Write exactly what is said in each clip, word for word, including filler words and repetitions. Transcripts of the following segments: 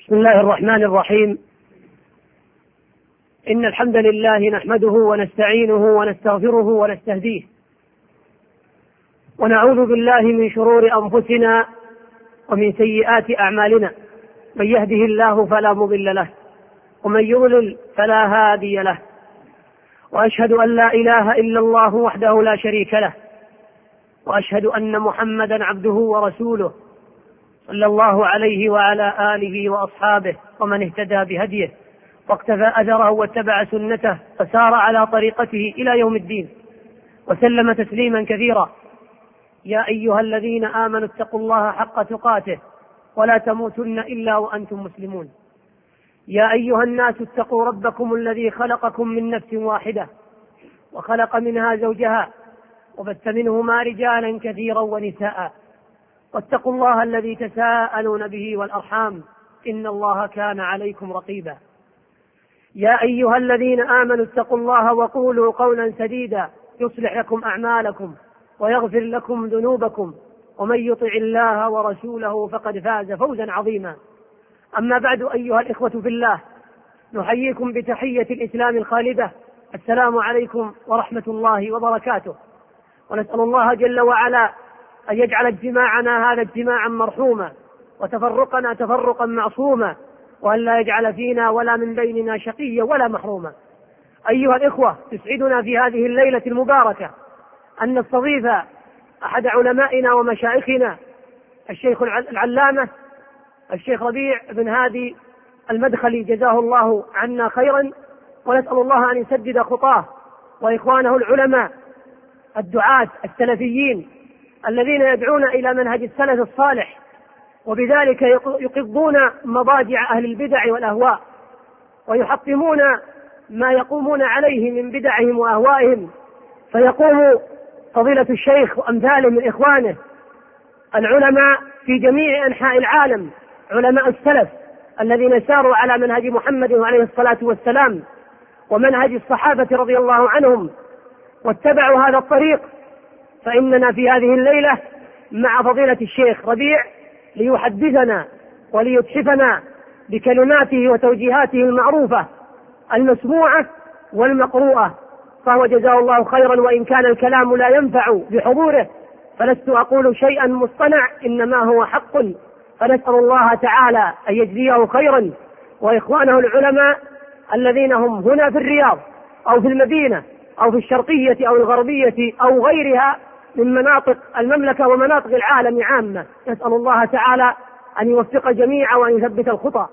بسم الله الرحمن الرحيم. إن الحمد لله نحمده ونستعينه ونستغفره ونستهديه، ونعوذ بالله من شرور أنفسنا ومن سيئات أعمالنا. من يهده الله فلا مضل له، ومن يضلل فلا هادي له، وأشهد أن لا إله إلا الله وحده لا شريك له، وأشهد أن محمدا عبده ورسوله صلى الله عليه وعلى آله وأصحابه ومن اهتدى بهديه واقتفى أثره واتبع سنته فسار على طريقته إلى يوم الدين، وسلم تسليما كثيرا. يا أيها الذين آمنوا اتقوا الله حق تقاته ولا تموتن إلا وأنتم مسلمون. يا أيها الناس اتقوا ربكم الذي خلقكم من نفس واحدة وخلق منها زوجها وبث منهما رجالا كثيرا ونساء، واتقوا الله الذي تساءلون به والأرحام إن الله كان عليكم رقيبا. يا أيها الذين آمنوا اتقوا الله وقولوا قولا سديدا يصلح لكم أعمالكم ويغفر لكم ذنوبكم، ومن يطع الله ورسوله فقد فاز فوزا عظيما. أما بعد، أيها الإخوة في الله، نحييكم بتحية الإسلام الخالدة، السلام عليكم ورحمة الله وبركاته. ونسأل الله جل وعلا أن يجعل اجتماعنا هذا اجتماعا مرحوما، وتفرقنا تفرقا معصوما، وأن لا يجعل فينا ولا من بيننا شقيا ولا محروما. أيها الإخوة، يسعدنا في هذه الليلة المباركة أن نستضيف أحد علمائنا ومشايخنا الشيخ العلامة الشيخ ربيع بن هادي المدخلي، جزاه الله عنا خيرا، ونسأل الله أن يسدد خطاه وإخوانه العلماء الدعاة السلفيين الذين يدعون إلى منهج السلف الصالح، وبذلك يقضون مضاجع أهل البدع والأهواء، ويحطمون ما يقومون عليه من بدعهم وأهوائهم. فيقوم فضيلة الشيخ وأمثاله من إخوانه العلماء في جميع أنحاء العالم، علماء السلف الذين ساروا على منهج محمد عليه الصلاة والسلام ومنهج الصحابة رضي الله عنهم واتبعوا هذا الطريق. فإننا في هذه الليلة مع فضيلة الشيخ ربيع ليحدثنا وليتحفنا بكلماته وتوجيهاته المعروفة المسموعة والمقروءة، فهو جزاه الله خيرا. وإن كان الكلام لا ينفع بحضوره فلست أقول شيئا مصطنع، إنما هو حق، فنسأل الله تعالى أن يجزيه خيرا، وإخوانه العلماء الذين هم هنا في الرياض أو في المدينة أو في الشرقية أو الغربية أو غيرها من مناطق المملكة ومناطق العالم عامة، نسأل الله تعالى أن يوفق جميعا وأن يثبت الخطى.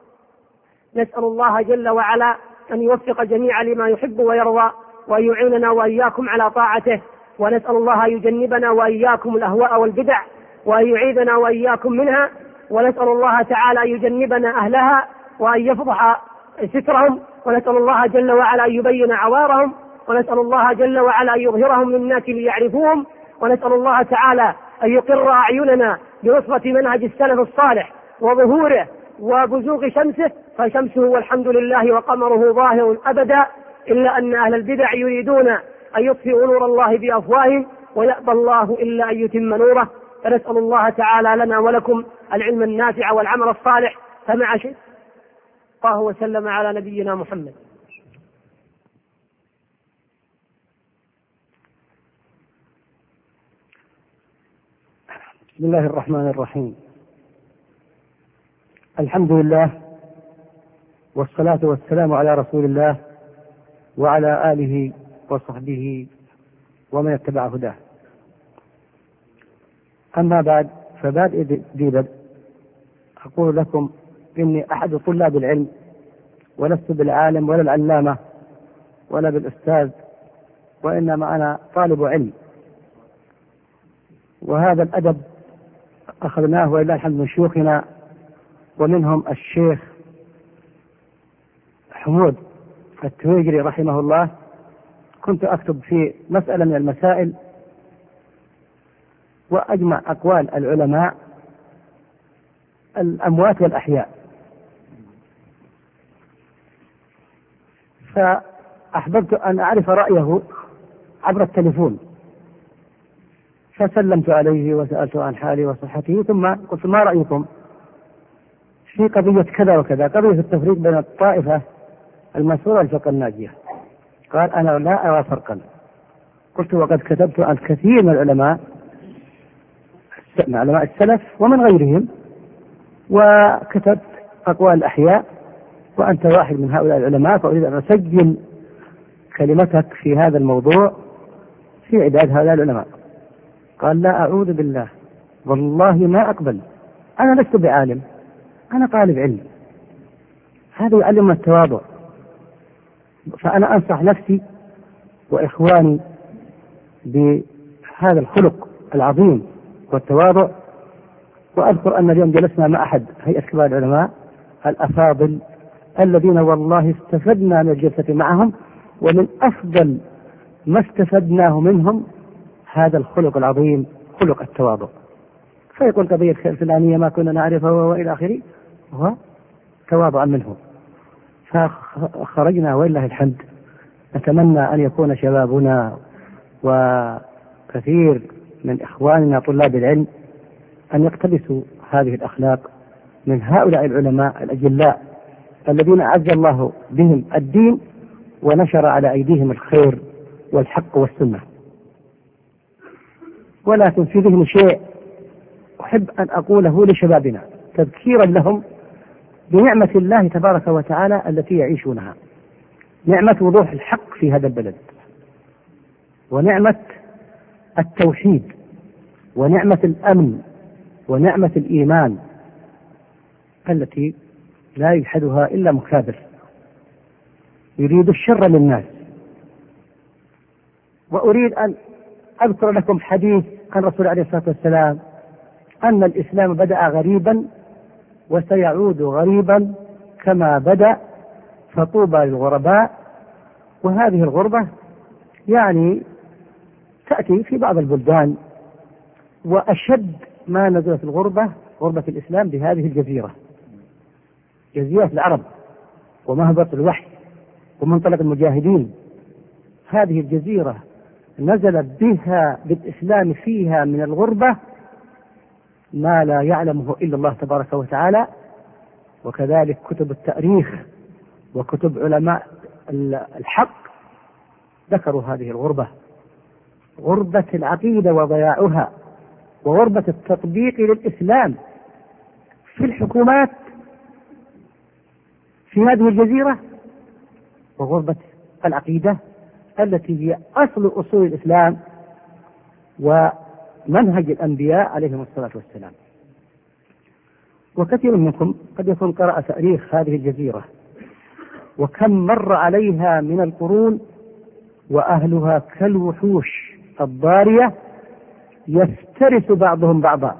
نسأل الله جل وعلا أن يوفق جميعا لما يحب ويرضى، وأن يعيننا وإياكم على طاعته، ونسأل الله أن يجنبنا وإياكم الأهواء والبدع، وأن يعيذنا وإياكم منها، ونسأل الله تعالى أن يجنبنا أهلها وأن يفضح سترهم، ونسأل الله جل وعلا أن يبين عوارهم، ونسأل الله جل وعلا أن يظهرهم للناس ليعرفوهم، ونسأل الله تعالى أن يقر أعيننا بنصرة منهج السلف الصالح وظهوره وبزوغ شمسه، فشمسه والحمد لله وقمره ظاهر أبدا، إلا أن أهل البدع يريدون أن يطفئوا نور الله بأفواههم ويأبى الله إلا أن يتم نوره. فنسأل الله تعالى لنا ولكم العلم النافع والعمل الصالح. فمع شيء الله وسلم على نبينا محمد. بسم الله الرحمن الرحيم. الحمد لله والصلاة والسلام على رسول الله وعلى آله وصحبه ومن اتبع هداه. أما بعد، فبادئ ذي بدء أقول لكم إني أحد طلاب العلم، ولست بالعالم ولا العلامة ولا بالأستاذ، وإنما أنا طالب علم. وهذا الأدب أخذناه ولله الحمد من شيوخنا، ومنهم الشيخ حمود التويجري رحمه الله. كنت أكتب في مسألة من المسائل وأجمع أقوال العلماء الأموات والأحياء، فأحببت أن أعرف رأيه عبر التليفون، فسلمت عليه وسألته عن حالي وصحته، ثم قلت: ما رأيكم؟ في قضية كذا وكذا، قضية التفريق بين الطائفة المنصورة والفرقة الناجية. قال أنا لا أرى فرقا. قلت وقد كتبت عن كثير من العلماء من علماء السلف ومن غيرهم، وكتبت أقوال الأحياء، وأنت واحد من هؤلاء العلماء، فأريد أن أسجل كلمتك في هذا الموضوع في عداد هؤلاء العلماء. قال لا أعوذ بالله، والله ما أقبل، أنا لست بعالم، أنا طالب علم. هذا يعلمنا التواضع. فأنا أنصح نفسي وإخواني بهذا الخلق العظيم والتواضع. وأذكر أن اليوم جلسنا مع أحد هيئة كبار العلماء الأفاضل الذين والله استفدنا من الجلسة معهم، ومن أفضل ما استفدناه منهم هذا الخلق العظيم، خلق التواضع. فيقول قضية الفلانية ما كنا نعرفها وإلى آخره، هو تواضعا منه. فخرجنا ولله الحمد. نتمنى أن يكون شبابنا وكثير من إخواننا طلاب العلم أن يقتبسوا هذه الأخلاق من هؤلاء العلماء الأجلاء الذين أعز الله بهم الدين ونشر على أيديهم الخير والحق والسنة. ولكن في ذهن شيء أحب أن أقوله لشبابنا تذكيرا لهم بنعمة الله تبارك وتعالى التي يعيشونها، نعمة وضوح الحق في هذا البلد، ونعمة التوحيد، ونعمة الأمن، ونعمة الإيمان التي لا يجحدها إلا مكابر يريد الشر للناس. وأريد أن أذكر لكم حديث عن الرسول عليه الصلاة والسلام أن الإسلام بدأ غريبا وسيعود غريبا كما بدأ، فطوبى للغرباء. وهذه الغربة يعني تأتي في بعض البلدان، وأشد ما نزلت الغربة غربة الإسلام بهذه الجزيرة، جزيرة العرب ومهبط الوحي ومنطلق المجاهدين. هذه الجزيرة نزل بها بالإسلام فيها من الغربة ما لا يعلمه إلا الله تبارك وتعالى. وكذلك كتب التاريخ وكتب علماء الحق ذكروا هذه الغربة، غربة العقيدة وضياعها، وغربة التطبيق للإسلام في الحكومات في هذه الجزيرة، وغربة العقيدة التي هي أصل أصول الإسلام ومنهج الأنبياء عليهم الصلاة والسلام. وكثير منكم قد يكون قرأ تاريخ هذه الجزيرة وكم مر عليها من القرون، وأهلها كالوحوش الضارية يفترس بعضهم بعضا،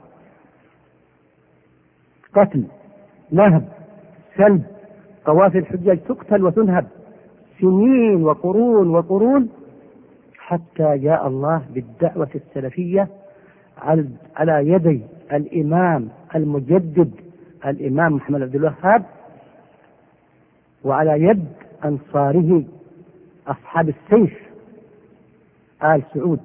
قتل، نهب، سلب، قوافل الحجاج تقتل وتنهب سنين وقرون وقرون، حتى جاء الله بالدعوة السلفية على يدي الإمام المجدد الإمام محمد عبد الوهاب، وعلى يد أنصاره أصحاب السيف آل سعود،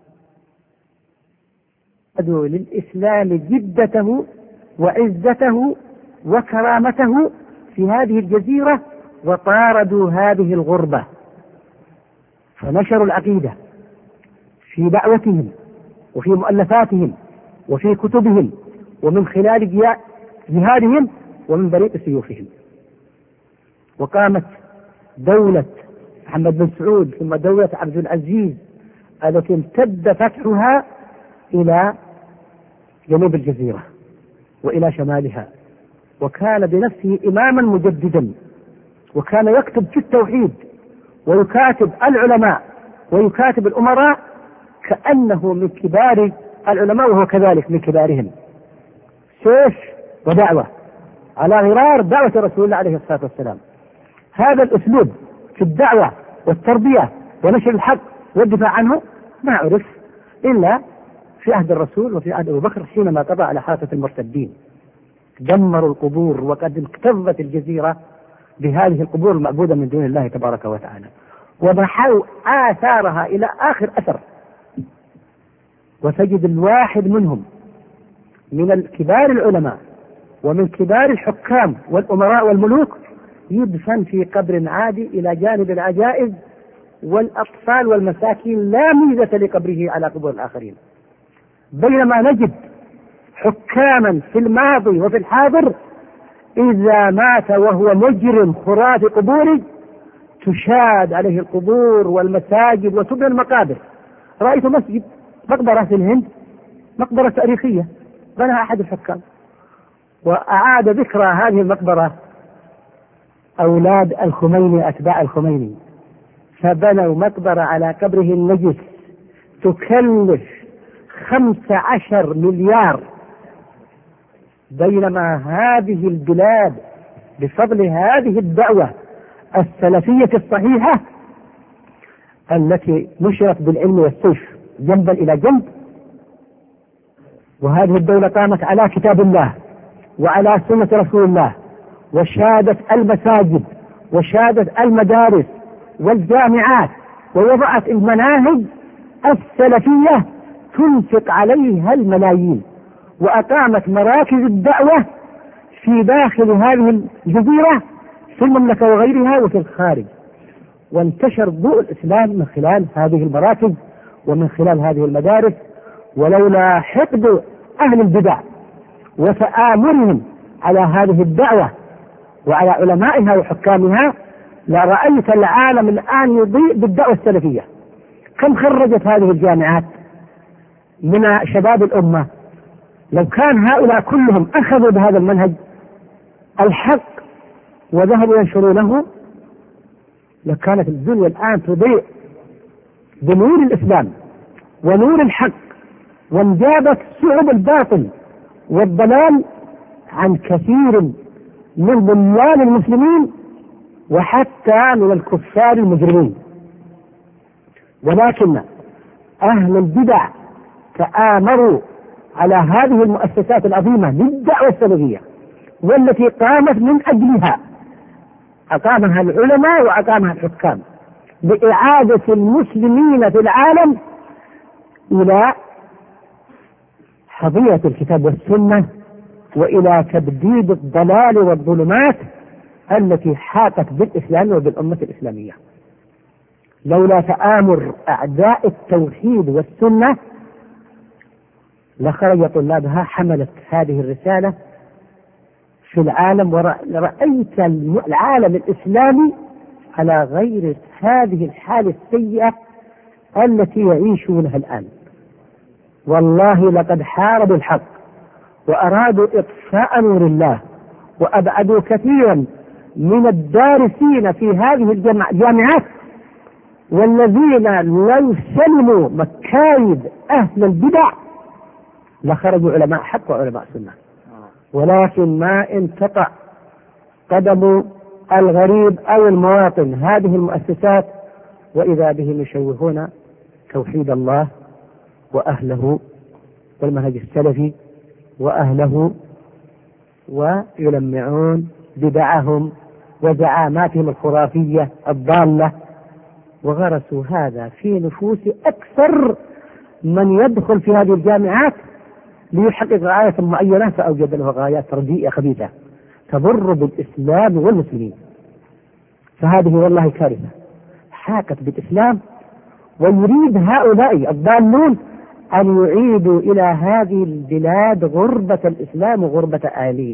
أدعو للإسلام جدته وعزته وكرامته في هذه الجزيرة، وطاردوا هذه الغربة، فنشروا العقيدة في دعوتهم وفي مؤلفاتهم وفي كتبهم ومن خلال جهادهم ومن بريق سيوفهم. وقامت دولة محمد بن سعود ثم دولة عبد العزيز التي امتد فتحها إلى جنوب الجزيرة وإلى شمالها، وكان بنفسه إماما مجددا، وكان يكتب في التوحيد ويكاتب العلماء ويكاتب الأمراء كأنه من كبار العلماء وهو كذلك من كبارهم، سيف ودعوة على غرار دعوة رسول الله عليه الصلاة والسلام. هذا الأسلوب في الدعوة والتربية ونشر الحق والدفاع عنه ما عرف إلا في عهد الرسول وفي عهد أبو بكر حينما قضى على حافة المرتدين، دمروا القبور، وقد اكتظت الجزيرة بهذه القبور المعبودة من دون الله تبارك وتعالى، ومحوا آثارها إلى آخر أثر. وتجد الواحد منهم من الكبار العلماء ومن كبار الحكام والأمراء والملوك يدفن في قبر عادي إلى جانب العجائز والأطفال والمساكين، لا ميزة لقبره على قبور الآخرين. بينما نجد حكاما في الماضي وفي الحاضر إذا مات وهو مجرم خرافي قبوري تشاد عليه القبور والمساجد وتبنى المقابر. رأيت مسجد مقبرة في الهند، مقبرة تاريخية بناها أحد الحكام، وأعاد ذكرى هذه المقبرة أولاد الخميني أتباع الخميني، فبنوا مقبرة على قبره النجس تكلف خمسة عشر مليار. بينما هذه البلاد بفضل هذه الدعوة السلفية الصحيحة التي نشرت بالعلم والسيف جنبا إلى جنب، وهذه الدولة قامت على كتاب الله وعلى سنة رسول الله، وشادت المساجد وشادت المدارس والجامعات، ووضعت المناهج السلفية تنفق عليها الملايين، وأقامت مراكز الدعوة في داخل هذه الجزيرة في المملكة وغيرها وفي الخارج، وانتشر ضوء الإسلام من خلال هذه المراكز ومن خلال هذه المدارس. ولولا حقد أهل البدع وتآمرهم على هذه الدعوة وعلى علمائها وحكامها لرأيت العالم الآن يضيء بالدعوة السلفية. كم خرجت هذه الجامعات من شباب الأمة؟ لو كان هؤلاء كلهم أخذوا بهذا المنهج الحق وذهبوا ينشرونه لكانت الدنيا الآن تضيء بنور الإسلام ونور الحق، وانجابت شعب الباطل والضلال عن كثير من ضلال المسلمين وحتى من الكفار المجرمين. ولكن أهل البدع تآمروا على هذه المؤسسات العظيمة للدعوة السلفية والتي قامت من أجلها، أقامها العلماء وأقامها الحكام لإعادة المسلمين في العالم إلى حظيرة الكتاب والسنة وإلى تبديد الضلال والظلمات التي حاطت بالإسلام وبالأمة الإسلامية. لولا تآمر أعداء التوحيد والسنة لخرج طلابها حملت هذه الرسالة في العالم، ورأيت العالم الإسلامي على غير هذه الحالة السيئة التي يعيشونها الآن. والله لقد حاربوا الحق وأرادوا إطفاء نور الله، وأبعدوا كثيرا من الدارسين في هذه الجامعات، والذين لو سلموا مكايد أهل البدع لخرجوا علماء حق وعلماء سنة. ولكن ما انتقع قدم الغريب أو المواطن هذه المؤسسات وإذا بهم يشوهون توحيد الله وأهله والمنهج السلفي وأهله، ويلمعون بدعهم وزعاماتهم الخرافية الضالة، وغرسوا هذا في نفوس أكثر من يدخل في هذه الجامعات ليحقق غاية معينة، فأوجد له غايات رديئة خبيثة تضر بالإسلام والمسلمين. فهذه والله كارثة حاكت بالإسلام، ويريد هؤلاء الضالون أن يعيدوا إلى هذه البلاد غربة الإسلام وغربة آلين.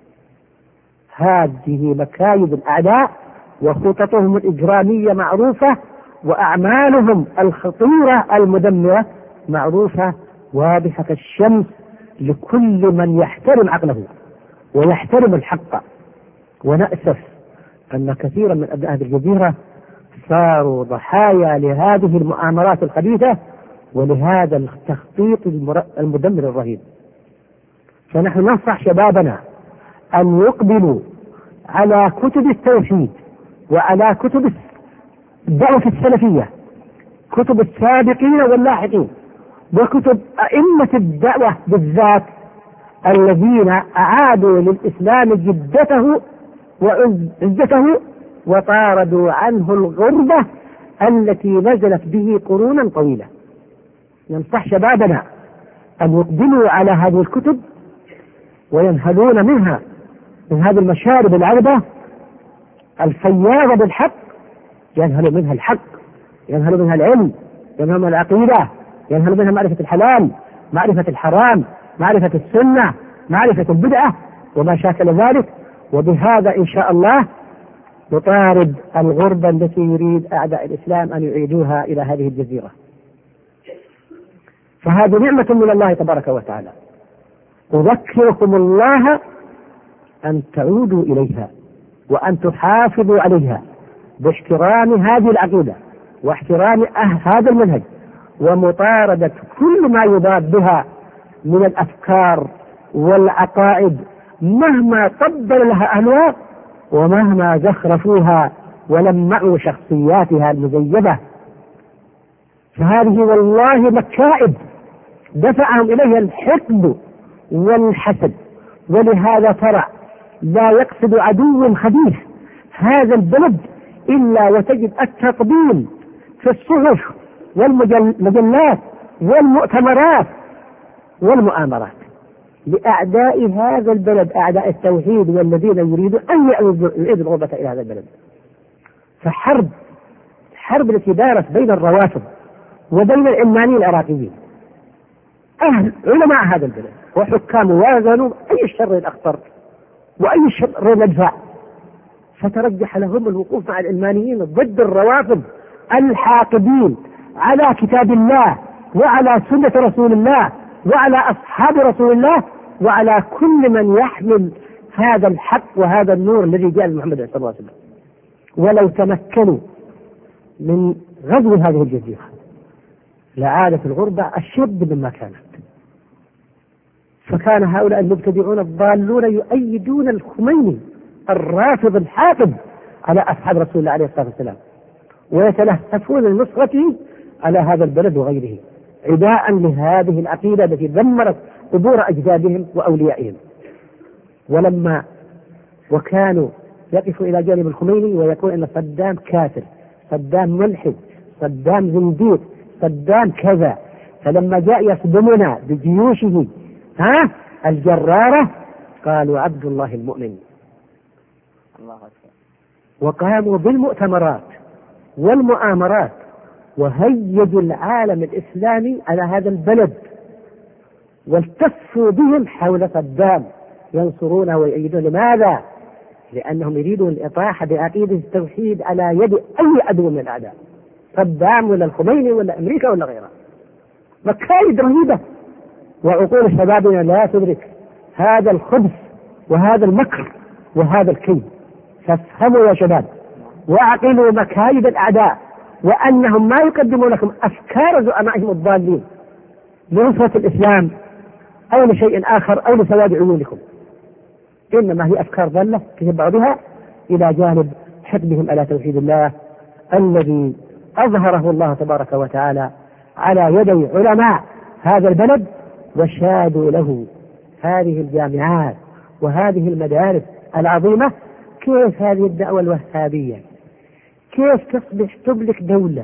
هذه مكايد الأعداء وخططهم الإجرامية معروفة، وأعمالهم الخطيرة المدمرة معروفة واضحة كالشمس لكل من يحترم عقله ويحترم الحق. ونأسف أن كثيرا من أبناء هذه الجزيرة صاروا ضحايا لهذه المؤامرات الخبيثة ولهذا التخطيط المدمر الرهيب. فنحن ننصح شبابنا أن يقبلوا على كتب التوحيد وعلى كتب الدعوة السلفية، كتب السابقين واللاحقين، وكتب أئمة الدعوة بالذات الذين أعادوا للإسلام جدته وعزته وطاردوا عنه الغربة التي نزلت به قرونا طويلة. ننصح شبابنا أن يقبلوا على هذه الكتب وينهلون منها من هذه المشارب العذبة الفياضة بالحق، ينهل منها الحق، ينهل منها العلم، ينهل منها العقيدة، ينهل منها معرفة الحلال، معرفة الحرام، معرفة السنة، معرفة البدعة وما شاكل ذلك. وبهذا إن شاء الله نطارد الغربة التي يريد أعداء الإسلام أن يعيدوها إلى هذه الجزيرة. فهذه نعمة من الله تبارك وتعالى. أذكركم الله أن تعودوا إليها وأن تحافظوا عليها باحترام هذه العقيدة واحترام هذا المنهج ومطاردة كل ما يضاد بها من الأفكار والعقائد مهما طبل لها أهلها ومهما زخرفوها ولمعوا شخصياتها المزيفة. فهذه والله مكائد دفعهم إليها الحقد والحسد. ولهذا ترى لا يقصد عدو خبيث هذا البلد إلا وتجد التقديم في الصحف والمجلات والمؤتمرات والمؤامرات لأعداء هذا البلد، أعداء التوحيد والذين يريدون أن يعيدوا الغربة إلى هذا البلد. فحرب حرب التي دارت بين الروافض وبين العلمانيين العراقيين أهل علماء هذا البلد وحكام وازنوا أي الشر الأخطر وأي الشر الأدفع، فترجح لهم الوقوف مع العلمانيين ضد الروافض الحاقدين على كتاب الله وعلى سنة رسول الله وعلى أصحاب رسول الله وعلى كل من يحمل هذا الحق وهذا النور الذي جاء محمد صلى الله عليه وسلم. ولو تمكنوا من غزو هذه الجزيرة لعادت الغربة أشد مما كانت. فكان هؤلاء المبتدعون الضالون يؤيدون الخميني الرافض الحاقد على أصحاب رسول الله عليه الصلاة والسلام ويتلهفون النصرة على هذا البلد وغيره عداء لهذه العقيدة التي دمرت قبور أجدادهم وأوليائهم. ولما وكانوا يقفوا إلى جانب الخميني ويقول إن صدام كافر، صدام ملحد، صدام زنديق، صدام كذا، فلما جاء يصدمنا بجيوشه ها الجرارة قالوا عبد الله المؤمن. الله أكبر. وقاموا بالمؤتمرات والمؤامرات وهيجوا العالم الإسلامي على هذا البلد والتفوا بهم حول صدام ينصرونه ويؤيدون. لماذا؟ لأنهم يريدون الإطاحة بعقيدة التوحيد على يد أي عدو من الأعداء، صدام ولا الخميني ولا أمريكا ولا غيرها. مكايد رهيبة وعقول شبابنا لا تدرك هذا الخبث وهذا المكر وهذا الكيد. فافهموا يا شباب وعقلوا مكايد الأعداء وأنهم ما يقدمون لكم أفكار زعمائهم الضالين لنصرة الإسلام أو لشيء آخر أو لسواد عيونكم، إنما هي أفكار ضالة تتبع بها إلى جانب حقدهم على توحيد الله الذي أظهره الله تبارك وتعالى على يدي علماء هذا البلد وشادوا له هذه الجامعات وهذه المدارس العظيمة. كيف هذه الدعوة الوهابية كيف تصبح تملك دولة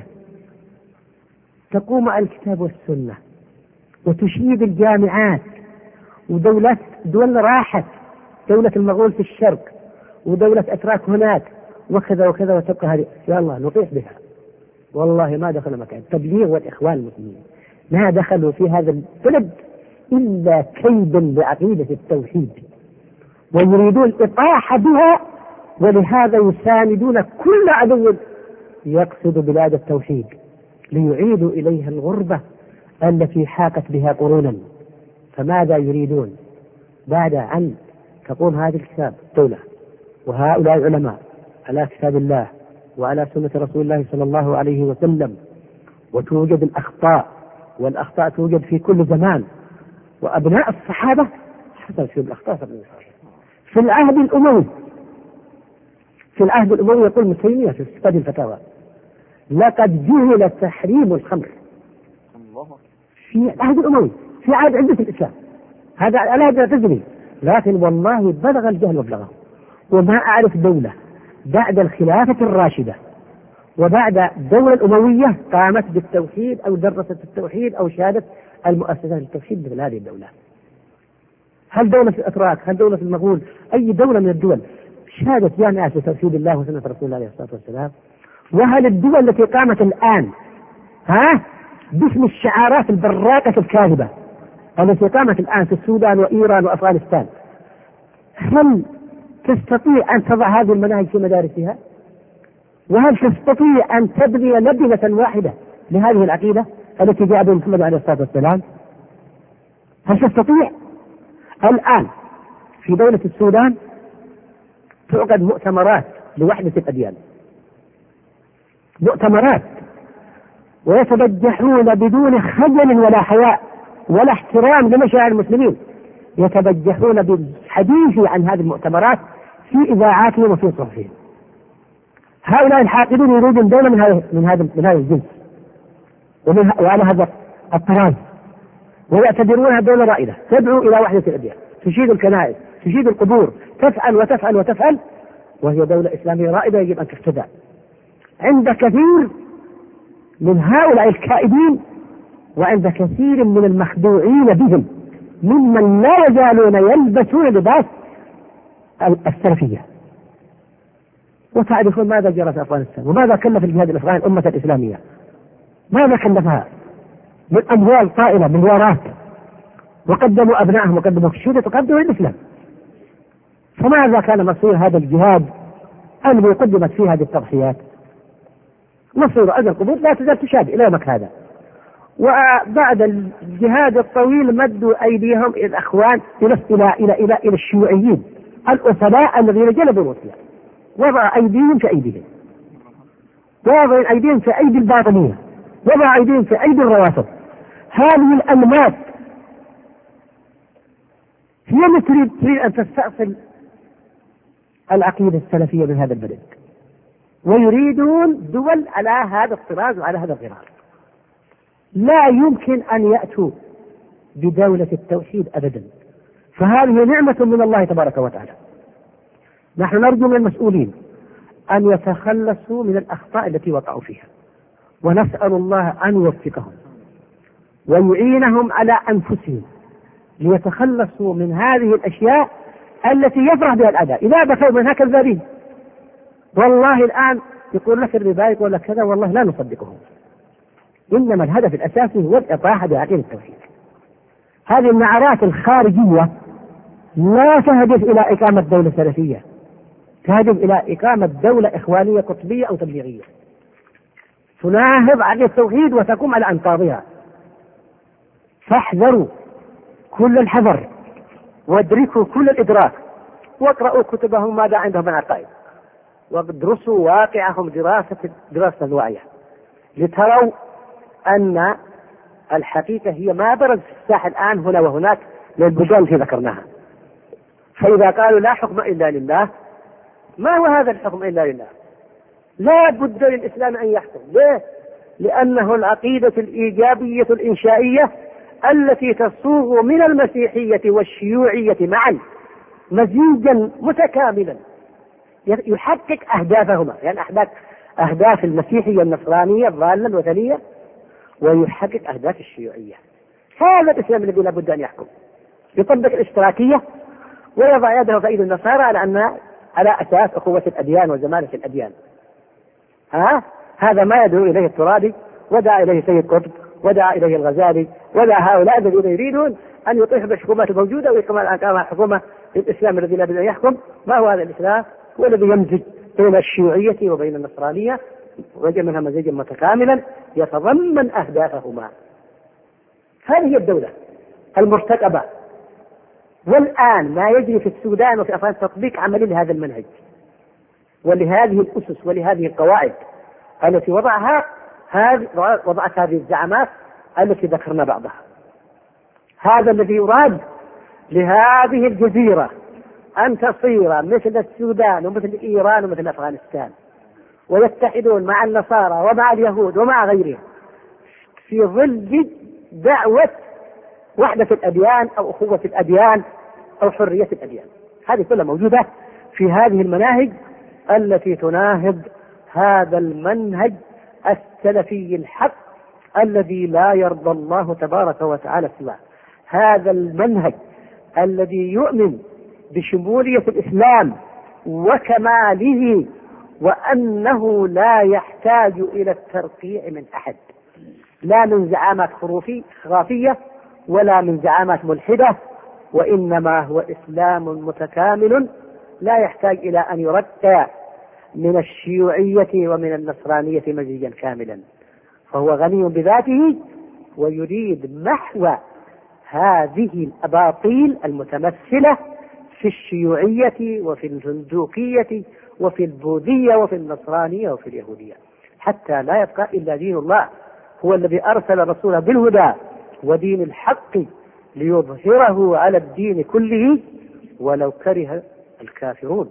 تقوم على الكتاب والسنة وتشيد الجامعات ودولة دول راحت، دولة المغول في الشرق ودولة أتراك هناك وكذا وكذا، وتبقى هذه يا الله نطيح بها. والله ما دخل مكان التبليغ والإخوان المسلمين ما دخلوا في هذا البلد إلا كيدا بعقيدة التوحيد ويريدون الإطاحة بها، ولهذا يساندون كل عدو يقصد بلاد التوحيد ليعيدوا إليها الغربة التي حاكت بها قرونا. فماذا يريدون بعد أن تقوم هذه الكتاب الدولة وهؤلاء العلماء على كتاب الله وعلى سنة رسول الله صلى الله عليه وسلم وتوجد الأخطاء، والأخطاء توجد في كل زمان، وأبناء الصحابة حصل فيهم الأخطاء في العهد الأموي. في العهد الأموي يقول ابن تيمية في صفات الفتاوى لقد جهل تحريم الخمر في العهد الأموي في عهد عدة الإسلام، هذا على لا تجري، لكن والله بلغ الجهل وبلغه. وما أعرف دولة بعد الخلافة الراشدة وبعد الدولة الأموية قامت بالتوحيد أو درست التوحيد أو شهادت المؤسسات التوحيد مثل هذه الدولة. هل دولة الأتراك؟ هل دولة المغول؟ أي دولة من الدول شهدت جامعات لتوحيد الله وسنة رسول الله عليه الصلاة والسلام؟ وهل الدول التي قامت الآن ها باسم الشعارات البراقة الكاذبة التي قامت الآن في السودان وإيران وأفغانستان، هل تستطيع أن تضع هذه المناهج في مدارسها؟ وهل تستطيع أن تبني لبنة واحدة لهذه العقيدة التي جاء بها محمد عليه الصلاة والسلام؟ هل تستطيع؟ الآن في دولة السودان تعقد مؤتمرات لوحدة الأديان، مؤتمرات، ويتبجحون بدون خجل ولا حياء ولا احترام لمشاعر المسلمين، يتبجحون بالحديث عن هذه المؤتمرات في إذاعاتهم وفي صحفهم. هؤلاء الحاقدون يريدون دولة من هذا من هذا من هذا الجنس ومن وعلى هذا الطراز، ويعتبرونها دولة رائدة تدعو إلى وحدة الأديان، تشيد الكنائس، تشيد القبور، تفعل وتفعل وتفعل، وهي دولة إسلامية رائدة يجب أن تفتدى. عند كثير من هؤلاء الكائدين وعند كثير من المخدوعين بهم ممن لا يزالون يلبسون لباس السلفية. وتعرفون ماذا جرى في أفغانستان وماذا كلف الجهاد الأفغاني الأمة الإسلامية، ماذا كلفها من أموال طائلة مليارات، وقدموا أبنائهم وقدموا الشهداء وقدموا الإسلام. فماذا كان مصير هذا الجهاد الذي قدمت فيه هذه التضحيات؟ مصير أن القبور لا تزال تشاد إلى يومك هذا. وبعد الجهاد الطويل مدوا أيديهم إلى الأخوان إلى إلى إلى إلى, إلى الشيوعيين الأصلاء الذين جلبوا روسيا، وضع أيديهم في أيديهم، وضع أيديهم في أيدي الباطنية، وضع أيديهم في أيدي الروافض. هذه الألمات هي التي تريد, تريد أن تستأصل العقيدة السلفية من هذا البلد، ويريدون دول على هذا الطراز وعلى هذا الغرار. لا يمكن أن يأتوا بدولة التوحيد أبدا، فهذه نعمة من الله تبارك وتعالى. نحن نرجو من المسؤولين أن يتخلصوا من الأخطاء التي وقعوا فيها، ونسأل الله أن يوفقهم ويعينهم على أنفسهم ليتخلصوا من هذه الأشياء التي يفرح بها الأعداء. إذا بكوا منها كذابين، والله الآن يقول لك الربا، يقول لك كذا، والله لا نصدقهم. إنما الهدف الأساسي هو الإطاحة بعقيدة التوحيد. هذه النعرات الخارجية لا تهدف إلى إقامة دولة سلفية، تهدف إلى إقامة دولة إخوانية قطبية أو تبليغية تناهض عقيدة التوحيد وتقوم على أنقاضها. فاحذروا كل الحذر وادركوا كل الإدراك، واقرأوا كتبهم ماذا عندهم من عقائد، وادرسوا واقعهم دراسة دراسة واعية، لتروا أن الحقيقة هي ما برز في الساحة الآن هنا وهناك للبلدان التي ذكرناها. فإذا قالوا لا حكم إلا لله، ما هو هذا الحكم إلا لله؟ لا بد للإسلام أن يحكم. ليه؟ لأنه العقيدة الإيجابية الإنشائية التي تصوغ من المسيحية والشيوعية معا مزيجا متكاملا يحقق أهدافهما، يعني أهداف أهداف المسيحية النصرانية الضالة الوثنية، ويحقق أهداف الشيوعية. هذا الإسلام الذي لا بد أن يحكم، يطبق الاشتراكية ويضع يده في أيدي النصارى على أن على أساس أخوة الأديان وزمالة الأديان. ها؟ هذا ما يدعو إليه الترابي، ودعا إليه سيد قطب، ودعا إليه الغزالي، ودعا هؤلاء الذين يريدون أن يطيحوا بالحكومات الموجودة ويقوم على حكومة الإسلام الذي لا بد أن يحكم. ما هو هذا الإسلام؟ هو الذي يمزج بين الشيوعية وبين النصرانية، ويجعل منها مزيجا متكاملا يتضمن أهدافهما. هذه هي الدولة المرتقبة. والآن ما يجري في السودان وفي أفغانستان تطبيق عملي لهذا المنهج ولهذه الأسس ولهذه القواعد التي وضعها هذه وضعت هذه الزعامات التي ذكرنا بعضها. هذا الذي يراد لهذه الجزيرة أن تصير مثل السودان ومثل إيران ومثل أفغانستان، ويتحدون مع النصارى ومع اليهود ومع غيرهم في ظل دعوة وحدة الأديان أو أخوة الأديان أو حرية الأديان. هذه كلها موجودة في هذه المناهج التي تناهض هذا المنهج السلفي الحق الذي لا يرضى الله تبارك وتعالى سواه. هذا المنهج الذي يؤمن بشمولية الإسلام وكماله، وأنه لا يحتاج إلى الترقيع من أحد، لا من زعامات خرافية ولا من زعامات ملحدة، وإنما هو إسلام متكامل لا يحتاج إلى أن يرقع من الشيوعية ومن النصرانية مزيجا كاملا، فهو غني بذاته ويريد محو هذه الأباطيل المتمثلة في الشيوعية وفي الهندوكية وفي البوذية وفي النصرانية وفي اليهودية، حتى لا يبقى إلا دين الله، هو الذي أرسل رسوله بالهدى ودين الحق ليظهره على الدين كله ولو كره الكافرون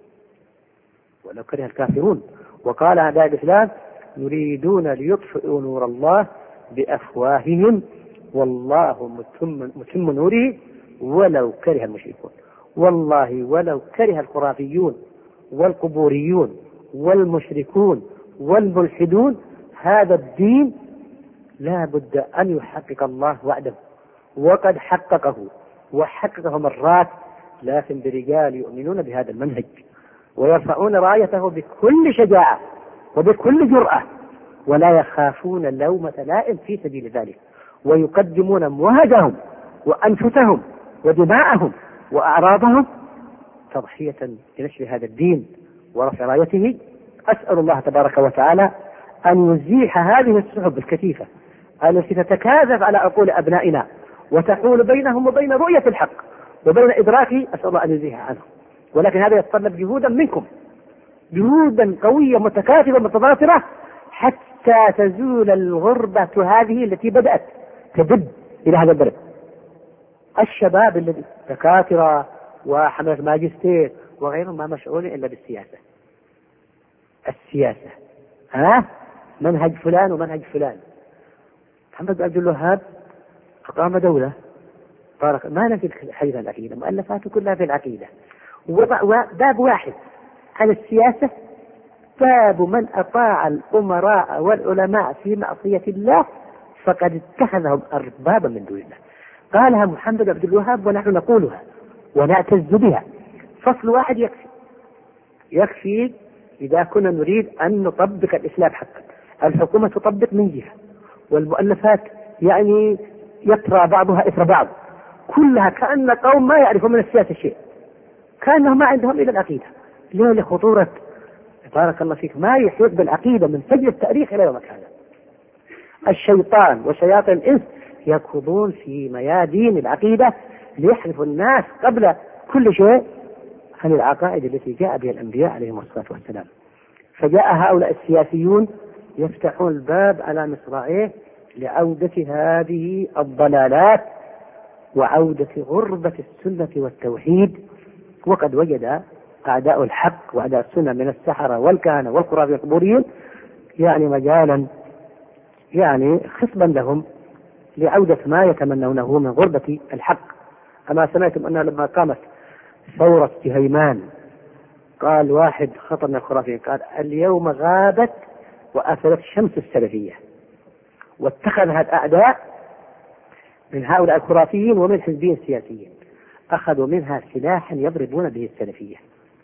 ولو كره الكافرون. وقال أعداء الإسلام يريدون ليطفئوا نور الله بأفواههم والله متم, متم نوره ولو كره المشركون. والله ولو كره الخرافيون والقبوريون والمشركون والملحدون هذا الدين لا بد أن يحقق الله وعده، وقد حققه وحققه مرات، لكن برجال يؤمنون بهذا المنهج ويرفعون رايته بكل شجاعة وبكل جرأة ولا يخافون لومة لائم في سبيل ذلك، ويقدمون أموالهم وأنفسهم ودماءهم وأعراضهم تضحية لنشر هذا الدين ورفع رايته. أسأل الله تبارك وتعالى أن يزيح هذه السحب الكثيفة التي تتكاذب على عقول أبنائنا وتحول بينهم وبين رؤية الحق وبين إدراكه، أسأل الله أن يزيح عنهم، ولكن هذا يتطلب جهودا منكم، جهودا قوية متكاتبة متضافرة حتى تزول الغربة هذه التي بدأت تدب إلى هذا البلد. الشباب الذي دكاترة وحملة ماجستير وغيرهم ما مشغول إلا بالسياسة، السياسة ها منهج فلان ومنهج فلان. محمد عبد الوهاب أقام دولة بارك ما نزل حديث العقيدة، مؤلفاته كلها في العقيدة، وباب واحد عن السياسة باب من أطاع الأمراء والعلماء في معصية الله فقد اتخذهم أربابا من دون الله. قالها محمد عبد الوهاب ونحن نقولها ونعتز بها. فصل واحد يكفي يكفي إذا كنا نريد أن نطبق الإسلام حقا. الحكومة تطبق من جهة، والمؤلفات يعني يطرى بعضها إثر بعض، كلها كأن قوم ما يعرفون من السياسة شيء، كأنهم ما عندهم إلا العقيدة. ليه؟ لخطورة بارك الله فيك ما يحيط بالعقيدة من فجر التاريخ إلى يومك هذا. الشيطان وشياطين الإنس يركضون في ميادين العقيدة ليحرفوا الناس قبل كل شيء عن العقائد التي جاء بها الأنبياء عليهم الصلاة والسلام. فجاء هؤلاء السياسيون يفتحون الباب على مصراعيه لعودة هذه الضلالات وعودة غربة السنة والتوحيد. وقد وجد أعداء الحق وأعداء السنة من السحرة والكهنة والخرافيين والقبوريين يعني مجالا يعني خصبا لهم لعودة ما يتمنونه من غربة الحق. أما سمعتم أنه لما قامت ثورة جهيمان قال واحد خطر من الخرافيين قال اليوم غابت وأفلت شمس السلفية، واتخذها الأعداء من هؤلاء الخرافيين ومن الحزبيين السياسيين أخذوا منها سلاحا يضربون به السلفية.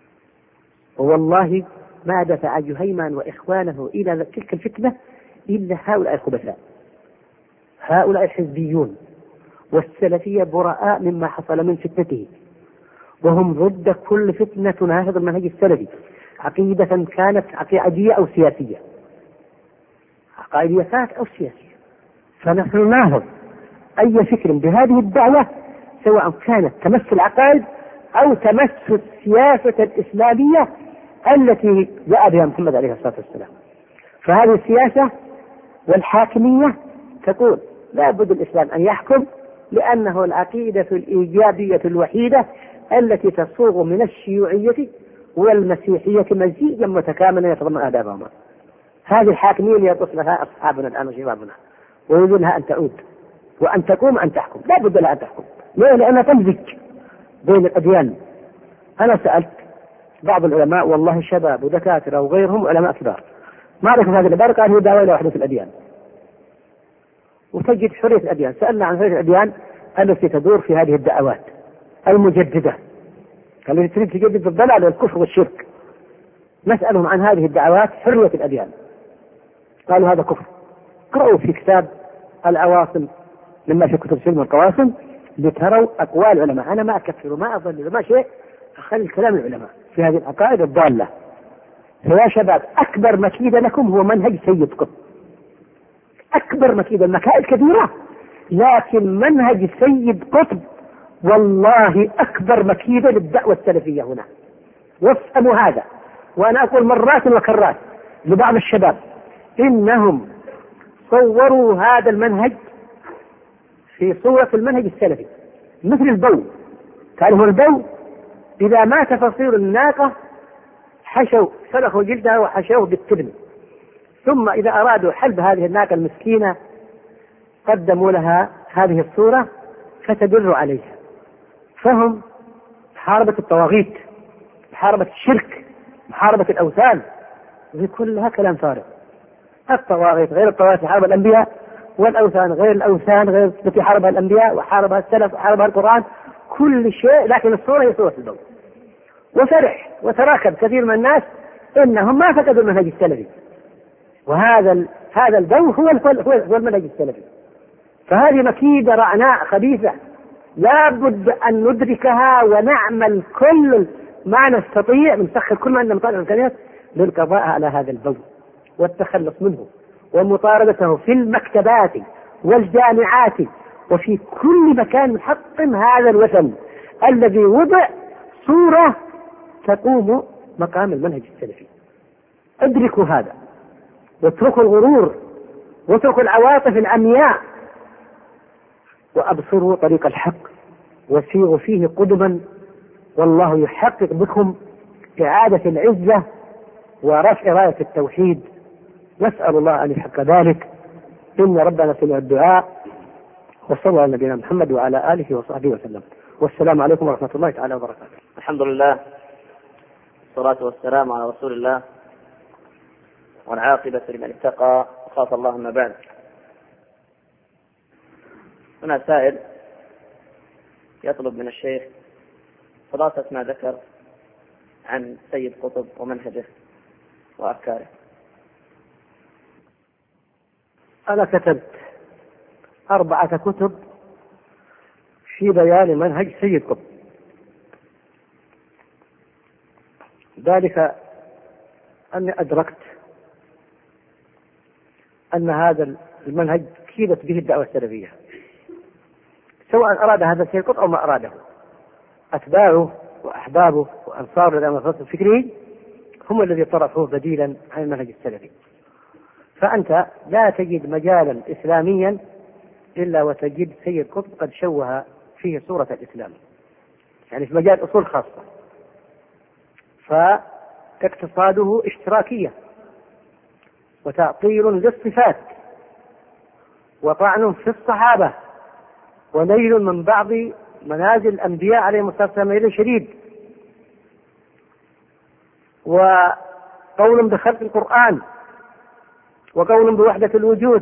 والله ما دفع جهيمان وإخوانه إلى تلك الفتنة إلا هؤلاء الخبثاء، هؤلاء الحزبيون، والسلفية براء مما حصل من فتنته، وهم ضد كل فتنة تناهض المنهج السلفي عقيدة كانت عقيدية أو سياسية، عقائدية كانت أو سياسية. فنحن ناهض أي فكر بهذه الدعوة سواء كانت تمس العقائد أو تمس السياسة الإسلامية التي جاء بها محمد عليه الصلاة والسلام. فهذه السياسة والحاكمية تقول لا بد الإسلام أن يحكم، لأنه العقيدة الإيجابية الوحيدة التي تصوغ من الشيوعية والمسيحية مزيجا متكاملا يتضمن آدابهما. هذه الحاكمية اللي يطلق لها أصحابنا الآن وشبابنا ويريدونها أن تعود وأن تقوم أن تحكم. لا بد لها أن تحكم. ليه؟ لأنها تمزج بين الأديان. أنا سألت بعض العلماء والله شباب ودكاترة وغيرهم علماء كبار ما عرفوا هذا العبارة، قال هي دعوة إلى وحدة الأديان وتجد حرية الأديان. سألنا عن حرية الأديان التي تدور في هذه الدعوات المجددة التي تريد تجدد الضلال والكفر والشرك، نسألهم عن هذه الدعوات حرية الأديان، قالوا هذا كفر. اقرأوا في كتاب العواصم مما في كتب سلم القواسم لتروا أقوال العلماء. أنا ما أكفر وما أضل ما شيء، أخلي كلام العلماء في هذه العقائد الضالة. فيا شباب أكبر مكيدة لكم هو منهج سيد قطب، أكبر مكيدة. المكائد كثيرة لكن منهج سيد قطب والله أكبر مكيدة للدعوة السلفية هنا. وافهموا هذا، وأنا أقول مرات وكرات لبعض الشباب إنهم صوروا هذا المنهج في صورة المنهج السلفي مثل البو. قالوا البو إذا مات فصيل الناقة حشوا سلخوا جلدها وحشوه بالتبن، ثم إذا أرادوا حلب هذه الناقة المسكينة قدموا لها هذه الصورة فتدل عليها. فهم محاربة الطواغيت، محاربة الشرك، محاربة الأوثان، هذه كلها كلام فارغ. الطواغيت غير الطواغيت حارب الأنبياء، والأوثان غير الأوثان غير التي حاربها الأنبياء وحاربها السلف وحاربها القرآن، كل شيء. لكن الصورة هي صورة البو. وفرح وتراكب كثير من الناس إنهم ما فقدوا المنهج السلفي، وهذا هذا البو هو هو المنهج السلفي. فهذه مكيدة رعناء خبيثة لا بد أن ندركها ونعمل كل ما نستطيع، نسخر كل ما نطلع الإمكانيات للقضاء على هذا البو والتخلص منه ومطاردته في المكتبات والجامعات وفي كل مكان. نحطم هذا الوثن الذي وضع صورة تقوم مقام المنهج السلفي. ادركوا هذا واتركوا الغرور واتركوا العواطف العمياء وأبصروا طريق الحق وسيروا فيه قدما، والله يحقق بكم إعادة العزة ورفع راية التوحيد. نسأل الله أن يحقق ذلك، إن ربنا سمع الدعاء. وصلى الله على نبينا محمد وعلى آله وصحبه وسلم، والسلام عليكم ورحمة الله تعالى وبركاته. الحمد لله والصلاة والسلام على رسول الله، والعاقبة لمن اتقى وخاف الله ما بعد. هنا سائل يطلب من الشيخ خلاصة ما ذكر عن سيد قطب ومنهجه وأفكاره. أنا كتبت أربعة كتب في بيان منهج سيد قطب، ذلك أني أدركت أن هذا المنهج كيدت به الدعوة السلفية، سواء أراد هذا سيد قطب أو ما أراده. أتباعه وأحبابه وأنصاره للأمر الفكري هم الذي طرحوه بديلا عن المنهج السلفي. فأنت لا تجد مجالا إسلاميا إلا وتجد سيد قطب قد شوه فيه صورة الإسلام، يعني في مجال أصول خاصة. فاقتصاده اشتراكية وتعطيل للصفات وطعن في الصحابة ونيل من بعض منازل الأنبياء عليهم الصلاة والسلام نيل شديد، وقول بخلق القرآن، وقول بوحدة الوجود،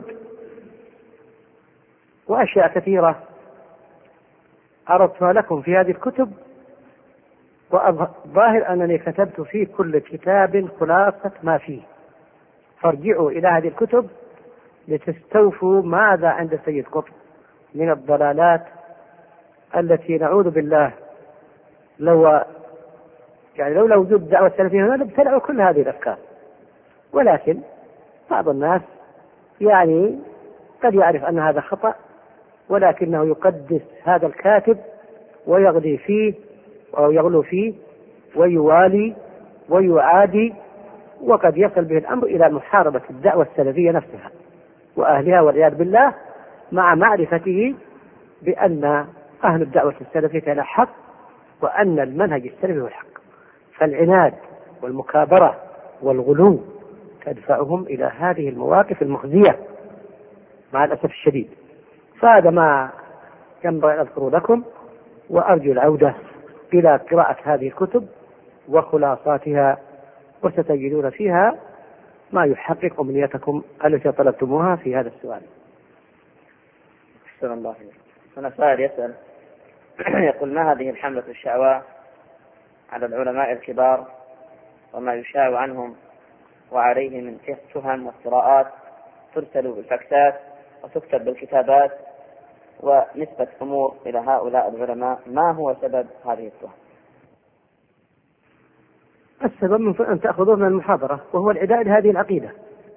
وأشياء كثيرة عرضتها لكم في هذه الكتب. والظاهر أنني كتبت في كل كتاب خلاصة ما فيه، فارجعوا إلى هذه الكتب لتستوفوا ماذا عند سيد قطب من الضلالات التي نعوذ بالله لو يعني لولا وجود الدعوة السلفية هنا لابتلعوا كل هذه الأفكار. ولكن بعض الناس يعني قد يعرف أن هذا خطأ، ولكنه يقدس هذا الكاتب ويغلي فيه أو يغلو فيه ويوالي ويعادي، وقد يصل به الأمر إلى محاربة الدعوة السلفية نفسها وأهلها والعياذ بالله، مع معرفته بأن أهل الدعوة السلفية على حق وأن المنهج السلفي هو الحق. فالعناد والمكابرة والغلو تدفعهم إلى هذه المواقف المخزية مع الأسف الشديد. فهذا ما ينبغي أن أذكر لكم، وأرجو العودة إلى قراءة هذه الكتب وخلاصاتها، وستجدون فيها ما يحقق أمنيتكم التي طلبتموها في هذا السؤال. أحسن الله. هنا سائل يسأل يقول: ما هذه الحملة الشعواء على العلماء الكبار وما يشاع عنهم وعليه من تهم وافتراءات ترسل بالفاكسات وتكتب بالكتابات ونسبة أمور إلى هؤلاء العلماء، ما هو سبب هذه التهم؟ السبب من أن تأخذوه من المحاضرة، وهو العداء لهذه العقيدة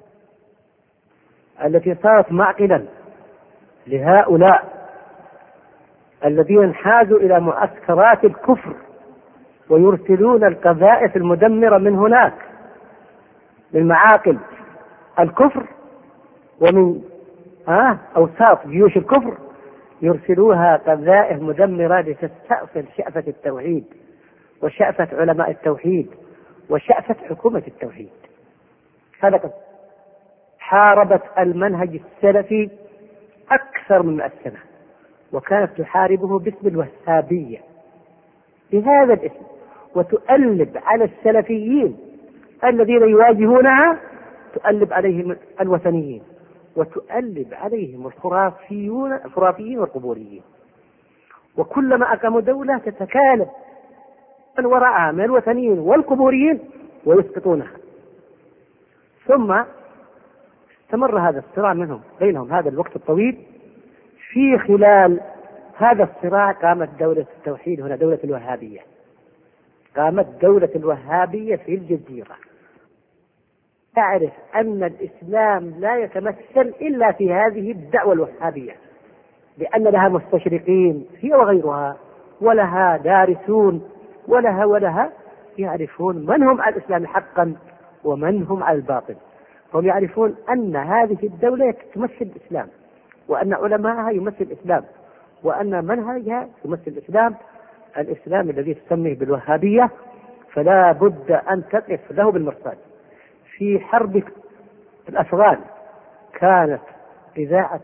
التي صارت معقلا لهؤلاء الذين انحازوا إلى معسكرات الكفر ويرسلون القذائف المدمرة من هناك، من معاقل الكفر ومن آه أوساط جيوش الكفر، يرسلوها قذائف مدمرة لتستأصل شأفة التوحيد وشأفة علماء التوحيد وشأفة حكومة التوحيد. هذا قد حاربت المنهج السلفي أكثر من مئة سنة، وكانت تحاربه باسم الوهابية بهذا الاسم، وتؤلب على السلفيين الذين يواجهونها، تؤلب عليهم الوثنيين وتؤلب عليهم الخرافيون الخرافيين والقبوريين. وكلما أقاموا دولة تتكالب من وراءها من الوثنيين والقبوريين ويسقطونها. ثم استمر هذا الصراع منهم بينهم هذا الوقت الطويل. في خلال هذا الصراع قامت دولة التوحيد هنا، دولة الوهابية. قامت دولة الوهابية في الجزيرة. تعرف أن الإسلام لا يتمثل إلا في هذه الدعوة الوهابية، لأن لها مستشرقين هي وغيرها، ولها دارسون، ولها ولها يعرفون من هم على الإسلام حقا ومن هم على الباطل. هم يعرفون أن هذه الدولة تمثل الإسلام، وأن علماءها يمثل الإسلام، وأن منهجها يمثل الإسلام، الإسلام الذي تسميه بالوهابية. فلا بد أن تقف له بالمرصاد. في حرب الأفغان كانت إذاعة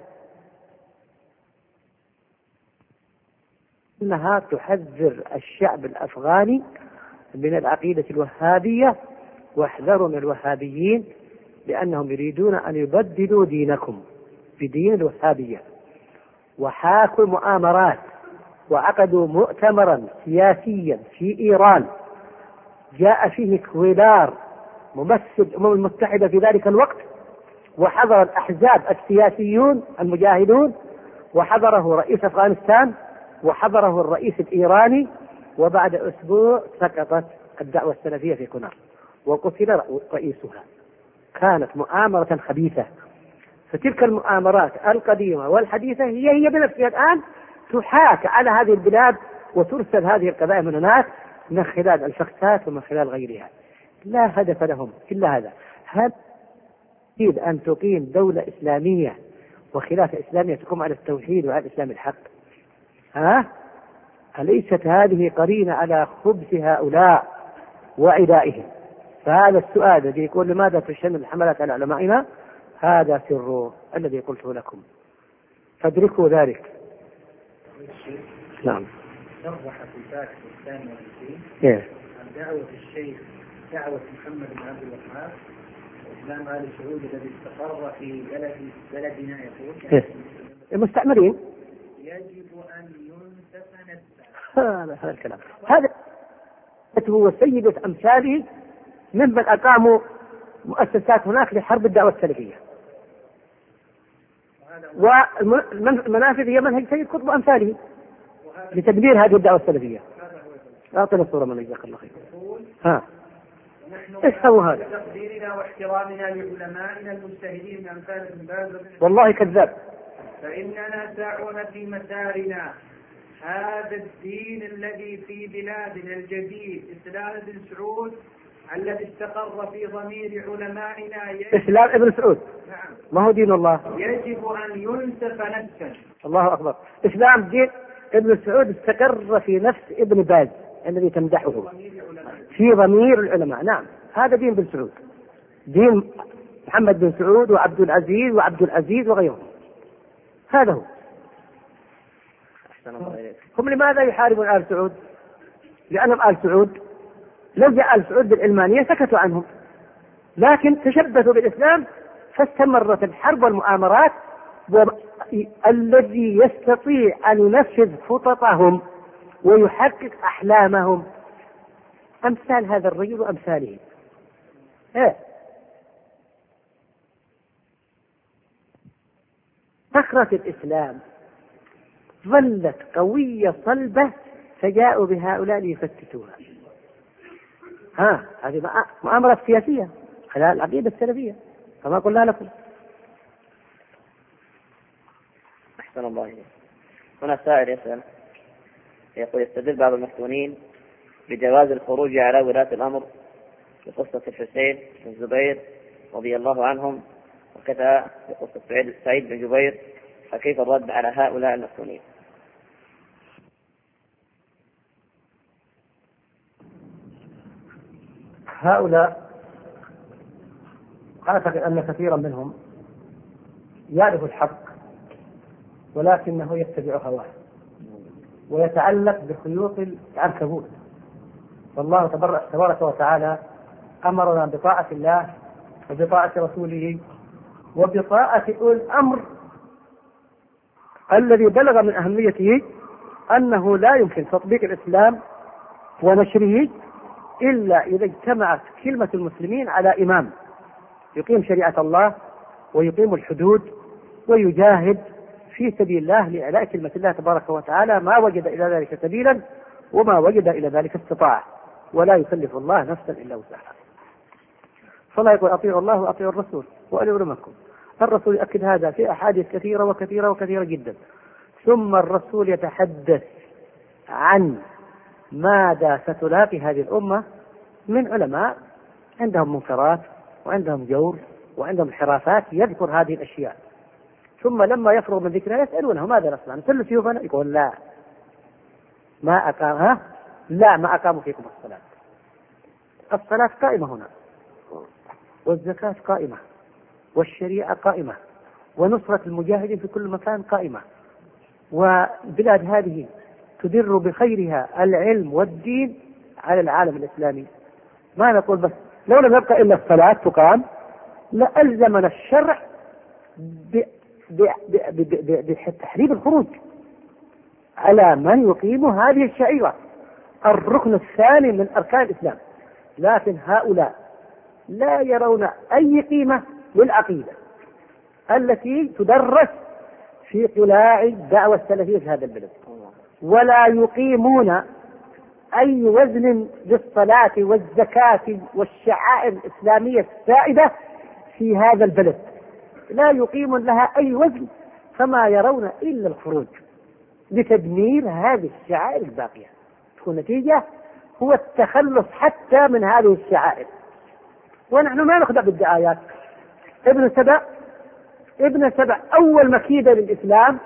أنها تحذر الشعب الأفغاني من العقيدة الوهابية، واحذروا من الوهابيين لأنهم يريدون أن يبدلوا دينكم بدين الوهابية. وحاكوا مؤامرات وعقدوا مؤتمرا سياسيا في إيران جاء فيه كويلار ممثل الأمم المتحدة في ذلك الوقت، وحضر الأحزاب السياسيون المجاهدون، وحضره رئيس أفغانستان، وحضره الرئيس الإيراني. وبعد أسبوع سقطت الدعوة السلفية في كونار وقتل رئيسها. كانت مؤامرة خبيثة. فتلك المؤامرات القديمة والحديثة هي هي بنفسها الآن تحاك على هذه البلاد، وترسل هذه القذائف من هناك من خلال الفاكسات ومن خلال غيرها. لا هدف لهم إلا هذا. هل تريد أن تقيم دولة إسلامية وخلافة إسلامية تقوم على التوحيد وعلى الإسلام الحق؟ ها؟ أليست هذه قرينة على خبث هؤلاء وعدائهم؟ فهذا السؤال الذي يقول لماذا تشن الحملات على علمائنا، هذا سر الذي قلته لكم، فادركوا ذلك. نعم. صرح في الفاتح الثاني والعشرين إيه؟ عن دعوة الشيخ دعوة محمد بن عبد الوهاب وإسلام آل سعود الذي استقر في بلد بلدنا، يقول إيه؟ المستعمرين يجب أن ينسف نسبه. هذا هذا الكلام. هذا هو سيدة أمثاله ممن أقاموا مؤسسات هناك لحرب الدعوة السلفية. والمنافذ هي منهج سيد قطب أمثاله لتدمير هذه الدعوة السلفية. أعطنا الصورة من جزاك الله خير. ها. إيش هو هذا؟ تقديرنا واحترامنا لعلمائنا المجتهدين من أمثال ابن باز والله كذاب. فإننا ساعون في مسارنا هذا الدين الذي في بلادنا الجديد إسلام ابن سعود الذي استقر في ضمير علمائنا. إسلام ابن سعود. نعم. ما هو دين الله؟ يجب أن ينسف نسفا. الله أكبر. إسلام دين ابن سعود استقر في نفس ابن باز الذي تمدحه في ضمير العلماء. نعم، هذا دين ابن سعود، دين محمد بن سعود وعبد العزيز وعبد العزيز وغيرهم. هذا هو. هم لماذا يحاربون آل سعود؟ لأنهم آل سعود لو جاء آل سعود بالعلمانية سكتوا عنهم، لكن تشبثوا بالإسلام فاستمرت الحرب والمؤامرات. والذي يستطيع أن ينفذ خططهم ويحقق أحلامهم. أمثال هذا الرجل وأمثاله. إيه؟ صخرة الإسلام ظلت قوية صلبة، فجاءوا بهؤلاء ليفتتوها. ها هذه مؤامرة سياسية خلال العقيدة السلفية كما قلنا لكم. أحسن الله إليك. هنا سائل يسأل يقول: يستدل بعض المفتونين بجواز الخروج على ولاة الأمر بقصة الحسين بن الزبير رضي الله عنهم، وكذا بقصة سعيد بن جبير، فكيف الرد على هؤلاء المفتونين؟ هؤلاء أعتقد أن كثيرا منهم يعرف الحق ولكنه يتبع هواه ويتعلق بخيوط العنكبوت. والله تبارك وتعالى أمرنا بطاعة الله وبطاعة رسوله وبطاعة أولي الأمر الذي بلغ من أهميته أنه لا يمكن تطبيق الإسلام ونشره إلا إذا اجتمعت كلمة المسلمين على إمام يقيم شريعة الله ويقيم الحدود ويجاهد في سبيل الله لإعلاء كلمة الله تبارك وتعالى ما وجد إلى ذلك سبيلا وما وجد إلى ذلك استطاعة، ولا يكلف الله نفسا إلا وسعها. فلا يقول أطيعوا الله وأطيعوا الرسول وأولي الأمر منكم. الرسول يؤكد هذا في أحاديث كثيرة وكثيرة وكثيرة جدا. ثم الرسول يتحدث عن ماذا ستلاقي هذه الأمة من علماء عندهم منكرات وعندهم جور وعندهم انحرافات، يذكر هذه الأشياء. ثم لما يفرغ من ذكرها يسألونه: ماذا نصنع؟ نسل سيوفنا؟ يقول: لا ما أقامها لا ما أقاموا فيكم الصلاة. الصلاة قائمة هنا، والزكاة قائمة، والشريعة قائمة، ونصرة المجاهدين في كل مكان قائمة، وبلاد هذه تدر بخيرها العلم والدين على العالم الإسلامي. ما نقول بس لو لم يبقى إلا الصلاة تقام لألزمنا الشرع بتحريم الخروج على من يقيم هذه الشعيرة الركن الثاني من أركان الإسلام. لكن هؤلاء لا يرون أي قيمة للعقيدة التي تدرس في قلاع الدعوة السلفية في هذا البلد، ولا يقيمون أي وزن للصلاة والزكاة والشعائر الإسلامية السائدة في هذا البلد، لا يقيم لها أي وزن، فما يرون إلا الخروج لتدمير هذه الشعائر الباقية. تكون نتيجة هو التخلص حتى من هذه الشعائر. ونحن ما نخدع بالدعايات. ابن سبع ابن سبع أول مكيدة للإسلام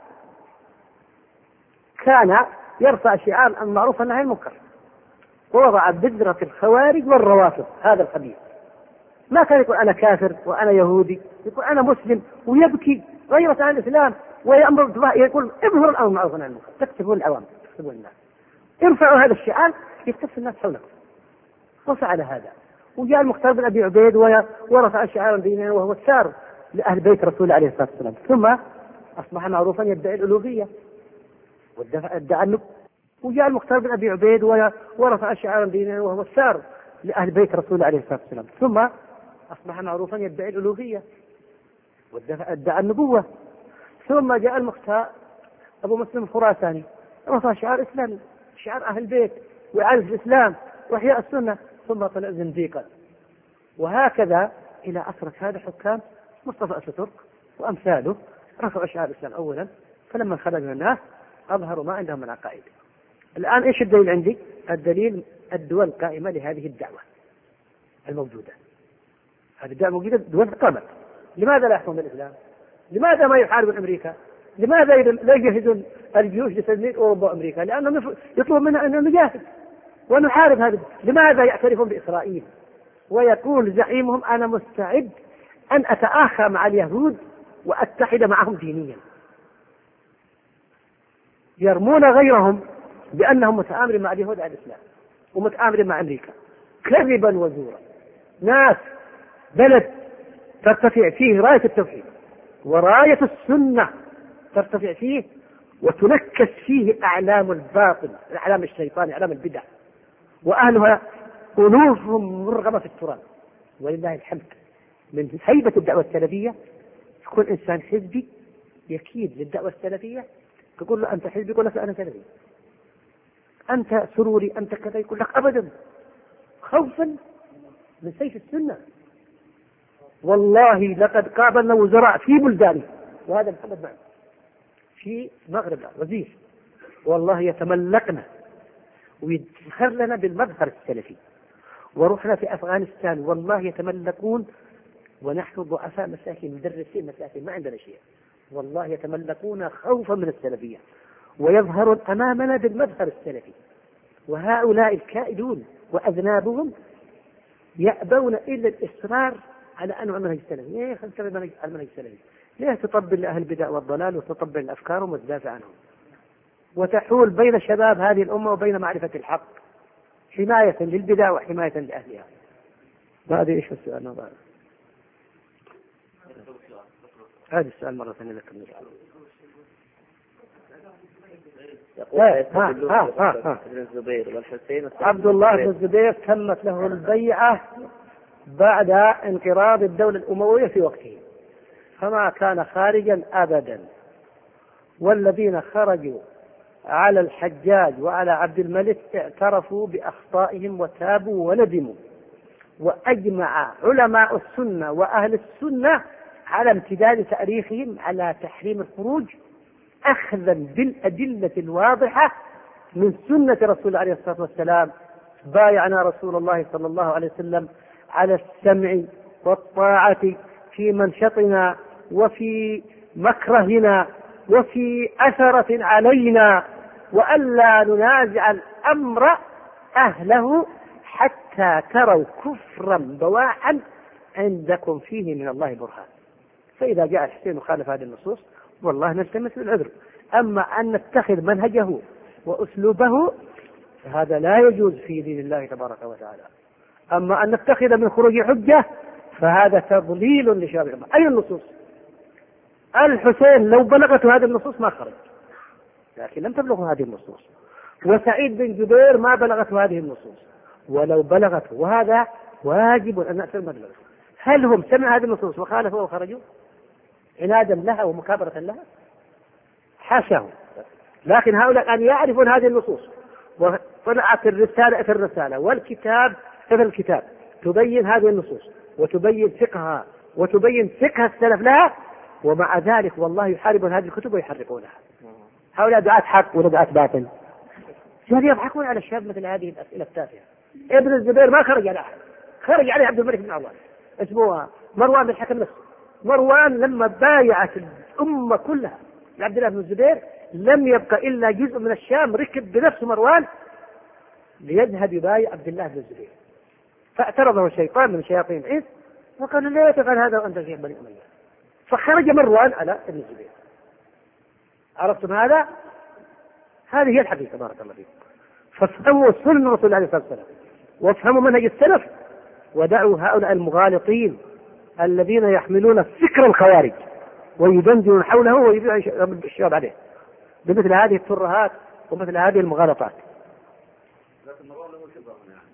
كان يرفع شعار المعروف والنهي عن المنكر، ووضع بذرة الخوارج والروافض هذا الخبيث. ما كان يقول أنا كافر وأنا يهودي، يقول أنا مسلم ويبكي غيرة عن الإسلام ويأمر، يقول اظهر الأمر بالمعروف والنهي عن المنكر، تكتبون العوام تكتبون الناس، ارفعوا هذا الشعار يكتف الناس حولكم. وفعل هذا، وجاء المختار بن أبي عبيد ورفع شعارا دينيا وهو السار لأهل بيت رسول عليه الصلاة والسلام، ثم أصبح معروفا يدعي الألوهية وادعى النبوة. وجاء المختار بن أبي عبيد ورفع شعارا دينيا وهو السار لأهل بيت رسول عليه الصلاة والسلام، ثم أصبح معروفا يدعي الألوهية وادعى النبوة. ثم جاء المختار أبو مسلم الخراساني رفع شعار إسلامي، شعار أهل البيت وإعادة الإسلام وإحياء السنة، ثم طلع زنديقا. وهكذا إلى أسرة هذا حكام مصطفى أتاتورك وأمثاله رفعوا شعار الإسلام أولا، فلما خرج من الناس أظهروا ما عندهم من عقائد. الآن إيش الدليل عندي؟ الدليل الدول القائمة لهذه الدعوة الموجودة. هذه الدعوة موجودة، دول قامت. لماذا لا يحكم بالإسلام؟ لماذا ما يحاربون أمريكا؟ لماذا لا يجهزون الجيوش لتدمير أوروبا وأمريكا؟ لأنهم يطلب منها أن نجاهد ونحارب هذا. لماذا يعترفون بإسرائيل ويقول زعيمهم أنا مستعد أن أتآخى مع اليهود وأتحد معهم دينيا؟ يرمون غيرهم بأنهم متآمرين مع اليهود على الإسلام ومتآمرين مع أمريكا، كذبا وزورا. ناس بلد ترتفع فيه راية التوحيد وراية السنة ترتفع فيه، وتنكس فيه أعلام الباطل، أعلام الشيطان، أعلام البدع، وأهلها ألوفهم مرغمة في التراب. ولله الحمد من هيبة الدعوة السلفية يكون إنسان حزبي يكيد للدعوة السلفية، تقول له أنت حزبي، يقول لك أنا سلفي. أنت سروري، أنت كذا، يقول لك أبدا، خوفا من سيف السنة. والله لقد قابلنا وزراء في بلدان، وهذا محمد معنا في المغرب وزير، والله يتملقنا ويدخر لنا بالمظهر السلفي. ورحنا في أفغانستان والله يتملقون ونحن ضعفاء مساكين، مدرسين مساكين، ما عندنا شيء، والله يتملقون خوفا من السلفية ويظهرون أمامنا بالمظهر السلفي. وهؤلاء الكائدون وأذنابهم يأبون إلا الإصرار على أنه المنهج السلفي. ليه خلصنا المنهج السلفي؟ ليه تطبل لأهل البدع والضلال وتطبل الأفكارهم وتدافع عنهم وتحول بين شباب هذه الأمة وبين معرفة الحق، حماية للبدع وحماية لأهلها؟ ما أدري إيش السؤال هذا. هذا السؤال مرة ثانية لكم إن شاء الله. ابن الزبير والحسين عبد الله بن الزبير تمت له البيعة بعد انقراض الدولة الأموية في وقته، فما كان خارجا أبدا. والذين خرجوا على الحجاج وعلى عبد الملك اعترفوا بأخطائهم وتابوا وندموا. وأجمع علماء السنة وأهل السنة على امتداد تاريخهم على تحريم الخروج، أخذا بالأدلة الواضحة من سنة رسول الله عليه الصلاة والسلام. بايعنا رسول الله صلى الله عليه وسلم على السمع والطاعة في منشطنا وفي مكرهنا وفي أثرة علينا، وألا ننازع الأمر أهله حتى تروا كفرا بواحا عندكم فيه من الله برهان. فإذا جاء الحسين وخالف هذه النصوص والله نلتمس العذر. أما أن نتخذ منهجه وأسلوبه فهذا لا يجوز في دين الله تبارك وتعالى. أما أن نتخذ من خروج حجة فهذا تضليل لشباب الأمة. أي النصوص؟ الحسين لو بلغته هذه النصوص ما خرج، لكن لم تبلغه هذه النصوص. وسعيد بن جبير ما بلغته هذه النصوص، ولو بلغته، وهذا واجب أن نأتي المبلغ. هل هم سمعوا هذه النصوص وخالفوا وخرجوا عنادا لها ومكابرة لها؟ حاشاه. لكن هؤلاء أن يعرفون هذه النصوص، وطلعت الرسالة في الرسالة والكتاب في الكتاب تبين هذه النصوص وتبين فقهها وتبين فقه السلف لها، ومع ذلك والله يحاربون هذه الكتب ويحرقونها. هؤلاء دعاة حق ولا دعاة باطل؟ يعني يضحكون على الشاب مثل هذه الأسئلة التافهة. ابن الزبير ما خرج على أحد، خرج عليه عبد الملك بن مروان، اسمه مروان بن الحكم نفسه. مروان لما بايعت الأمة كلها لعبد الله بن الزبير لم يبقى إلا جزء من الشام ركب بنفسه مروان ليذهب يبايع عبد الله بن الزبير، فاعترضه الشيطان من شياطين الإنس وقال لا تفعل هذا وأنت شيخ بني أمية، فخرج مروان على ابن الزبير. عرفتم هذا؟ هذه هي الحقيقة. بارك الله فيكم. فافهموا سنة رسول الله عليه الصلاة والسلام وافهموا منهج السلف، ودعوا هؤلاء المغالطين الذين يحملون فكر الخوارج ويدندنون حوله ويبيعون الشباب عليه بمثل هذه الترهات ومثل هذه المغالطات. لكن مروان له شبهة يعني.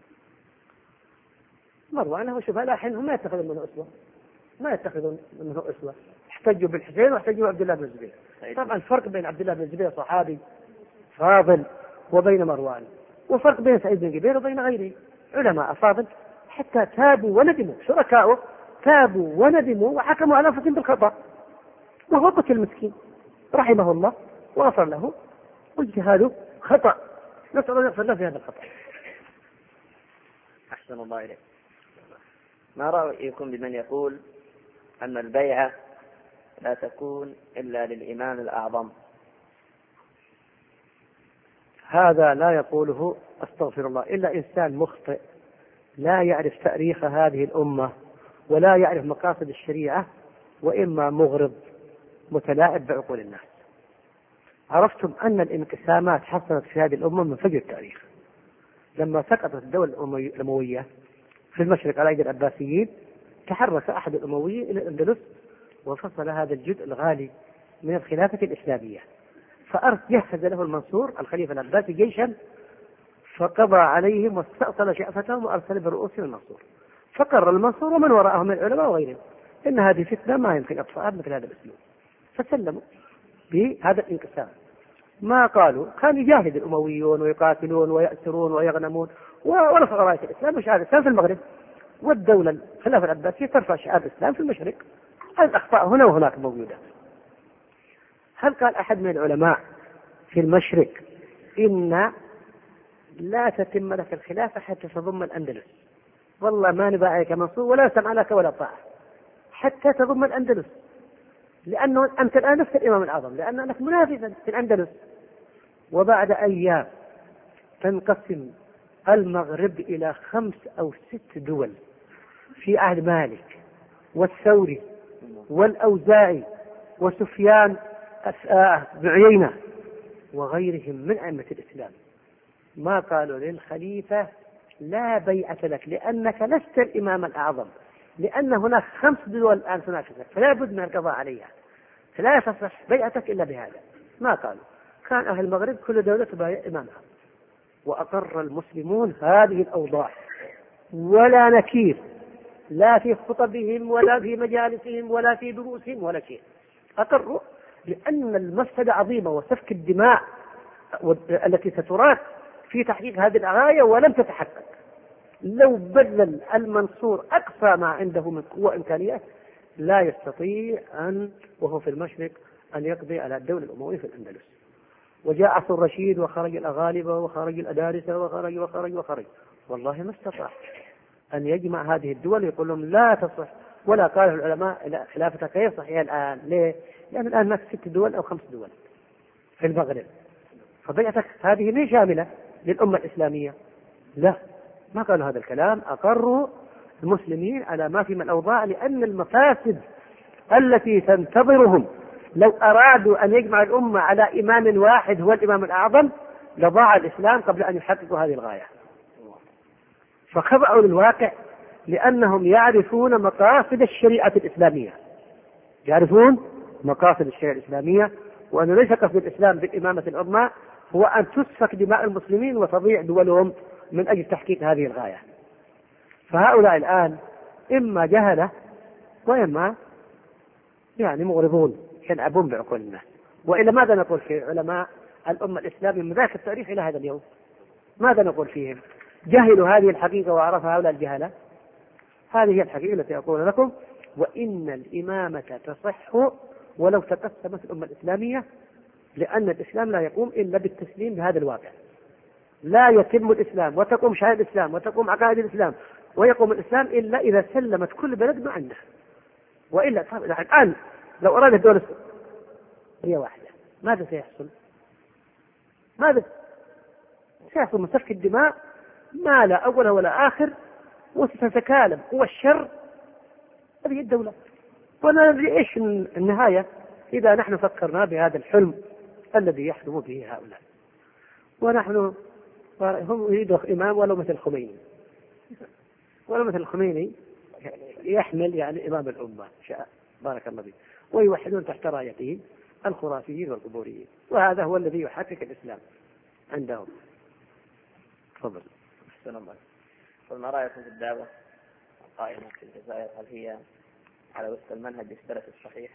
مروان له شبهة، لكن هم ما يتخذون منه أسوة، ما يتخذون منه أسوة. احتجوا بالحسين واحتجوا عبد الله بن الزبير. طبعا الفرق بين عبد الله بن الزبير صحابي فاضل وبين مروان، وفرق بين سعيد بن جبير وبين غيره علماء فاضل حتى تابوا وندموا، شركاؤه تابوا وندموا وحكموا على أنفسهم بالخطأ، وهو قتل مسكين رحمه الله وغفر له، واجتهاده خطأ، نسأل الله يغفر له في هذا الخطأ. أحسن الله إليك. ما رأيكم بمن يقول أن البيعة لا تكون إلا للإمام الأعظم؟ هذا لا يقوله أستغفر الله إلا إنسان مخطئ لا يعرف تاريخ هذه الأمة ولا يعرف مقاصد الشريعة، وإما مغرض متلاعب بعقول الناس. عرفتم أن الانقسامات حصلت في هذه الأمة من فجر التاريخ. لما سقطت الدولة الأموية في المشرق على أيدي العباسيين تحرك أحد الأمويين إلى الأندلس وفصل هذا الجزء الغالي من الخلافة الإسلامية، فجهز له المنصور الخليفة العباسي جيشا فقضى عليهم واستأصل شأفتهم وأرسل برؤوسهم المنصور. فقرر المنصور ومن وراءهم من العلماء وغيرهم إن هذه فتنة ما يمكن إطفاءها مثل هذا الأسلوب، فسلموا بهذا الانقسام. ما قالوا كان يجاهد الأمويون ويقاتلون ويأسرون ويغنمون ورفع راية الإسلام وشعار الإسلام في المغرب، والدولة الخلافة العباسية ترفع شعار الإسلام في المشرق. هذه الأخطاء هنا وهناك موجودة. هل قال أحد من العلماء في المشرق إن لا تتم لك الخلافة حتى تضم الأندلس؟ والله ما نباع عليك منصور ولا سمع لك ولا طاعة حتى تضم الأندلس، لأنه أنت الآن نفس الإمام الأعظم لأنك منافسا في الأندلس. وبعد أيام تنقسم المغرب إلى خمس أو ست دول في عهد مالك والثوري والأوزاعي وسفيان بن عيينة وغيرهم من أئمة الإسلام. ما قالوا للخليفة لا بيعة لك لأنك لست الإمام الأعظم، لأن هناك خمس دول الآن تنافسك فلا بد من القضاء عليها، فلا تصح بيعتك إلا بهذا. ما قالوا، كان أهل المغرب كل دولة تبايع إمامها، وأقر المسلمون هذه الأوضاع ولا نكير لا في خطبهم ولا في مجالسهم ولا في دروسهم ولا شيء، أقروا لأن المفسدة عظيمة وسفك الدماء التي ستراث في تحقيق هذه الغاية ولم تتحقق. لو بذل المنصور أقصى ما عنده من قوة إمكانيات لا يستطيع أن وهو في المشرق أن يقضي على الدولة الأموية في الأندلس. وجاء عصر الرشيد وخرج الأغالبة وخرج الأدارسة وخرج وخرج وخرج والله ما استطاع أن يجمع هذه الدول ويقول لهم لا تصح. ولا قال العلماء خلافتك كيف صحيح الآن؟ ليه؟ لأن الآن هناك ست دول أو خمس دول في المغرب، فبيعتك هذه ليه شاملة للأمة الإسلامية؟ لا، ما قالوا هذا الكلام. أقروا المسلمين على ما في من الأوضاع، لأن المفاسد التي تنتظرهم لو أرادوا أن يجمع الأمة على إمام واحد هو الإمام الأعظم لضاع الإسلام قبل أن يحققوا هذه الغاية. فخضعوا للواقع لأنهم يعرفون مقاصد الشريعة الإسلامية، يعرفون مقاصد الشريعة الإسلامية، وأنه ليس قصد الإسلام بالإمامة العظمى هو أن تسفك دماء المسلمين وتضيع دولهم من أجل تحقيق هذه الغاية. فهؤلاء الآن إما جهلة وإما يعني مغرضون يلعبون بعقول الناس. وإلا ماذا نقول في علماء الأمة الإسلامية من ذاك التاريخ إلى هذا اليوم؟ ماذا نقول فيهم؟ جهلوا هذه الحقيقة وعرفها هؤلاء الجهلة. هذه هي الحقيقة التي أقول لكم، وإن الإمامة تصح ولو تقسمت الأمة الإسلامية، لأن الإسلام لا يقوم إلا بالتسليم بهذا الواقع. لا يتم الإسلام وتقوم شعائر الإسلام وتقوم عقائد الإسلام ويقوم الإسلام إلا إذا سلمت كل بلد ما عنده. وإلا الآن لو أراد الدولة هي واحدة ماذا سيحصل؟ ماذا سيحصل؟ من سفك الدماء ما لا أول ولا آخر، وستتكالب قوى الشر هذه الدولة. ولا ندري إيش النهاية إذا نحن فكرنا بهذا الحلم الذي يحلم به هؤلاء. ونحن هم يريدوا إمام ولو مثل الخميني، ولو مثل الخميني يحمل يعني إمام الأمة شاء بارك الله فيه، ويوحدون تحت رايته الخرافيين والقبوريين، وهذا هو الذي يحقق الإسلام عندهم. تفضل. السلام عليكم. فما رأيكم في الدعوة القائمة في الجزائر؟ هل هي على وفق المنهج السلفي الصحيح؟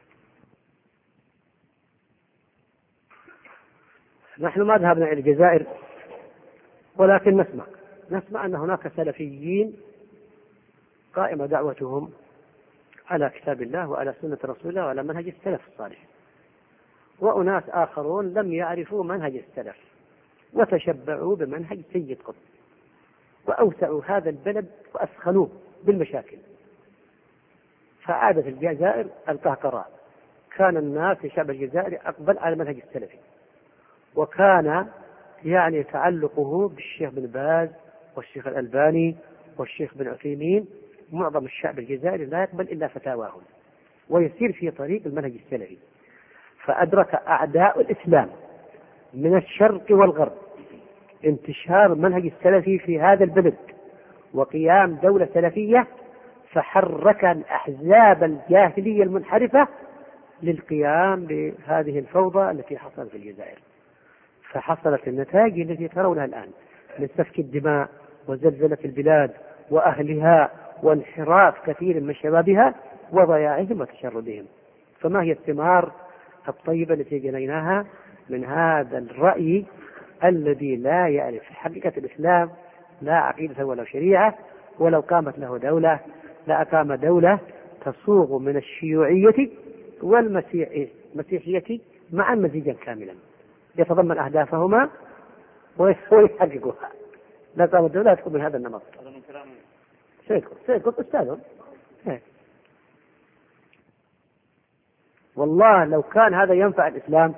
نحن ما ذهبنا إلى الجزائر، ولكن نسمع نسمع أن هناك سلفيين قائمة دعوتهم على كتاب الله وعلى سنة رسول الله وعلى منهج السلف الصالح، وأناس آخرون لم يعرفوا منهج السلف وتشبعوا بمنهج سيد قطب وأوسعوا هذا البلد وأسخنوه بالمشاكل. فعادت الجزائر القهقراء. كان الناس في شعب الجزائر أقبل على المنهج السلفي، وكان يعني تعلقه بالشيخ بن باز والشيخ الألباني والشيخ بن عثيمين. معظم الشعب الجزائري لا يقبل إلا فتاواهم ويسير في طريق المنهج السلفي. فأدرك أعداء الإسلام من الشرق والغرب انتشار المنهج السلفي في هذا البلد وقيام دولة سلفية، فحرك الأحزاب الجاهلية المنحرفة للقيام بهذه الفوضى التي حصلت في الجزائر. فحصلت النتائج التي ترونها الآن من سفك الدماء وزلزلة البلاد وأهلها وانحراف كثير من شبابها وضياعهم وتشردهم. فما هي الثمار الطيبة التي جنيناها من هذا الرأي الذي لا يعرف حقيقة الإسلام، لا عقيدة ولا شريعة، ولو قامت له دولة لأقام دولة تصوغ من الشيوعية والمسيحية معا مزيجا كاملا يتضمن أهدافهما ويحققها. لا قامت دولة تكون من هذا النمط. سيدكم سيدكم أستاذهم. والله لو كان هذا ينفع الإسلام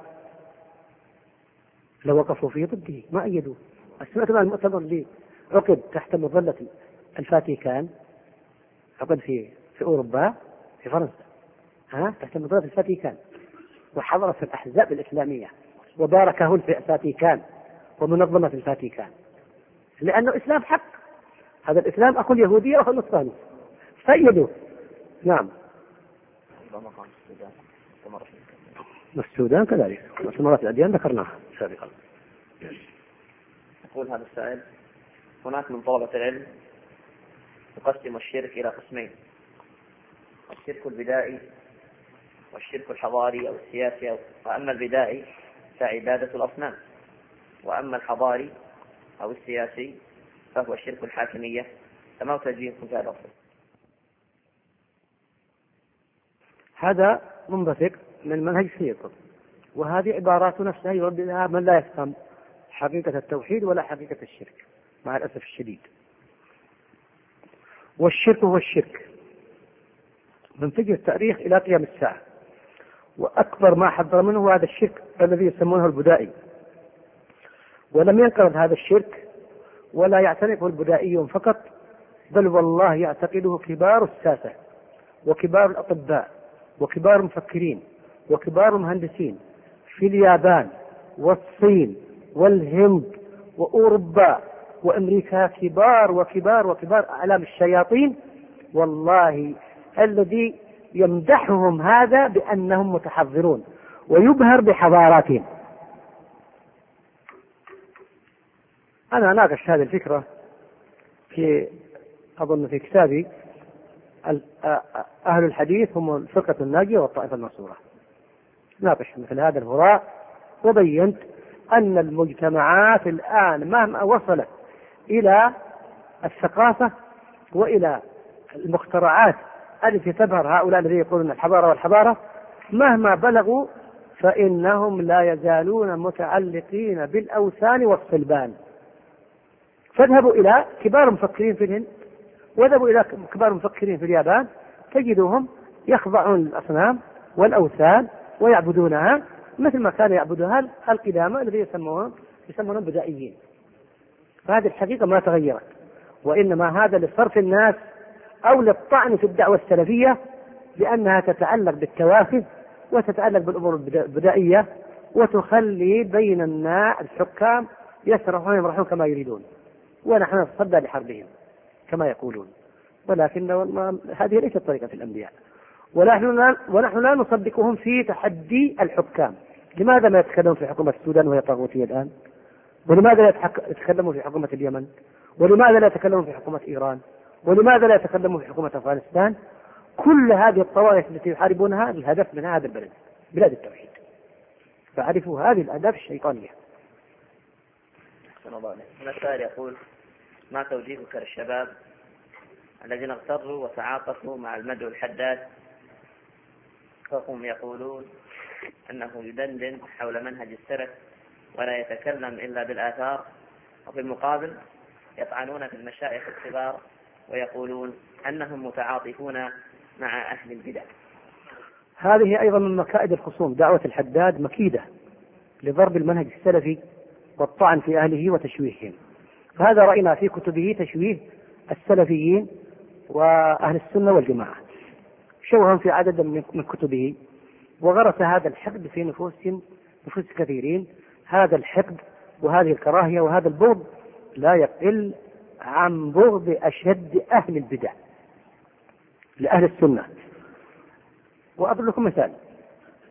لو وقفوا فيه ضده ما أيدوه. سمعت مع المؤتمر اللي عقد تحت مظلة الفاتيكان، عقد في في أوروبا في فرنسا، ها تحت مظلة الفاتيكان، وحضرت الأحزاب الإسلامية وباركه الفاتيكان ومنظمة الفاتيكان، لأنه إسلام حق. هذا الإسلام أخو اليهودية وأخو النصرانية فأيدوه. نعم. السودان كذلك مؤتمرات الأديان ذكرناها سابقا. يقول هذا السائل: هناك من طلبة العلم يقسم الشرك إلى قسمين: الشرك البدائي والشرك الحضاري أو السياسي. وأما البدائي فعبادة الأصنام، وأما الحضاري أو السياسي فهو الشرك الحاكمية. فما توجيهكم في هذا الأصل؟ هذا منبثق من منهج سيد قطب، وهذه عبارات نفسها يرددها من لا يفهم حقيقة التوحيد ولا حقيقة الشرك مع الأسف الشديد. والشرك هو الشرك من فجر التاريخ إلى قيام الساعة، وأكبر ما حذر منه هذا الشرك الذي يسمونه البدائي. ولم ينقرض هذا الشرك ولا يعتنقه البدائيون فقط، بل والله يعتقده كبار الساسة وكبار الأطباء وكبار المفكرين وكبار المهندسين في اليابان والصين والهند وأوروبا وأمريكا، كبار وكبار وكبار أعلام الشياطين، والله الذي يمدحهم هذا بأنهم متحضرون ويبهر بحضاراتهم. أنا ناقش هذه الفكرة في أظن في كتابي أهل الحديث هم الفرقة الناجية والطائفة المنصورة. ناقش مثل هذا الهراء وبينت أن المجتمعات الآن مهما وصلت إلى الثقافة وإلى المخترعات التي تبهر هؤلاء الذين يقولون الحضارة والحضارة، مهما بلغوا فإنهم لا يزالون متعلقين بالأوثان والصلبان. فاذهبوا إلى كبار المفكرين في الهند، واذهبوا إلى كبار المفكرين في اليابان، تجدهم يخضعون للأصنام والأوثان ويعبدونها مثل ما كان يعبدها القدامى الذين يسمونهم يسمونهم بدائيين. فهذه الحقيقة ما تغيرت، وإنما هذا لصرف الناس أو للطعن في الدعوة السلفية، لأنها تتعلق بالتوافه وتتعلق بالأمور البدائية، وتخلي بين الناس الحكام يسرحون يمرحون كما يريدون، ونحن نتصدى لحربهم كما يقولون. ولكن هذه ليست طريقة الأنبياء، ونحن لا, ونحن لا نصدقهم في تحدي الحكام. لماذا لا يتكلمون في حكومة السودان وهي طاغوتية الآن؟ ولماذا لا يتكلموا في حكومة اليمن؟ ولماذا لا يتكلمون في حكومة إيران؟ ولماذا لا يتكلموا في حكومة أفغانستان؟ كل هذه الطوائف التي يحاربونها الهدف من هذا البلد بلاد التوحيد. فعرفوا هذه الأهداف الشيطانية. هنا السائل يقول: ما توجيهك للشباب الذين اغتروا وتعاطفوا مع المدعو الحداد، فهم يقولون أنه يدندن حول منهج السلف ولا يتكلم إلا بالآثار، وفي المقابل يطعنون في المشايخ الكبار ويقولون أنهم متعاطفون مع أهل البدع؟ هذه أيضا من مكائد الخصوم. دعوة الحداد مكيدة لضرب المنهج السلفي والطعن في أهله وتشويههم. فهذا رأينا في كتبه تشويه السلفيين وأهل السنة والجماعة، شوهم في عدد من كتبه، وغرس هذا الحقد في نفوس نفوس كثيرين. هذا الحقد وهذه الكراهية وهذا البغض لا يقل عن بغض أشد أهل البدع لأهل السنة. وأضرب لكم مثال: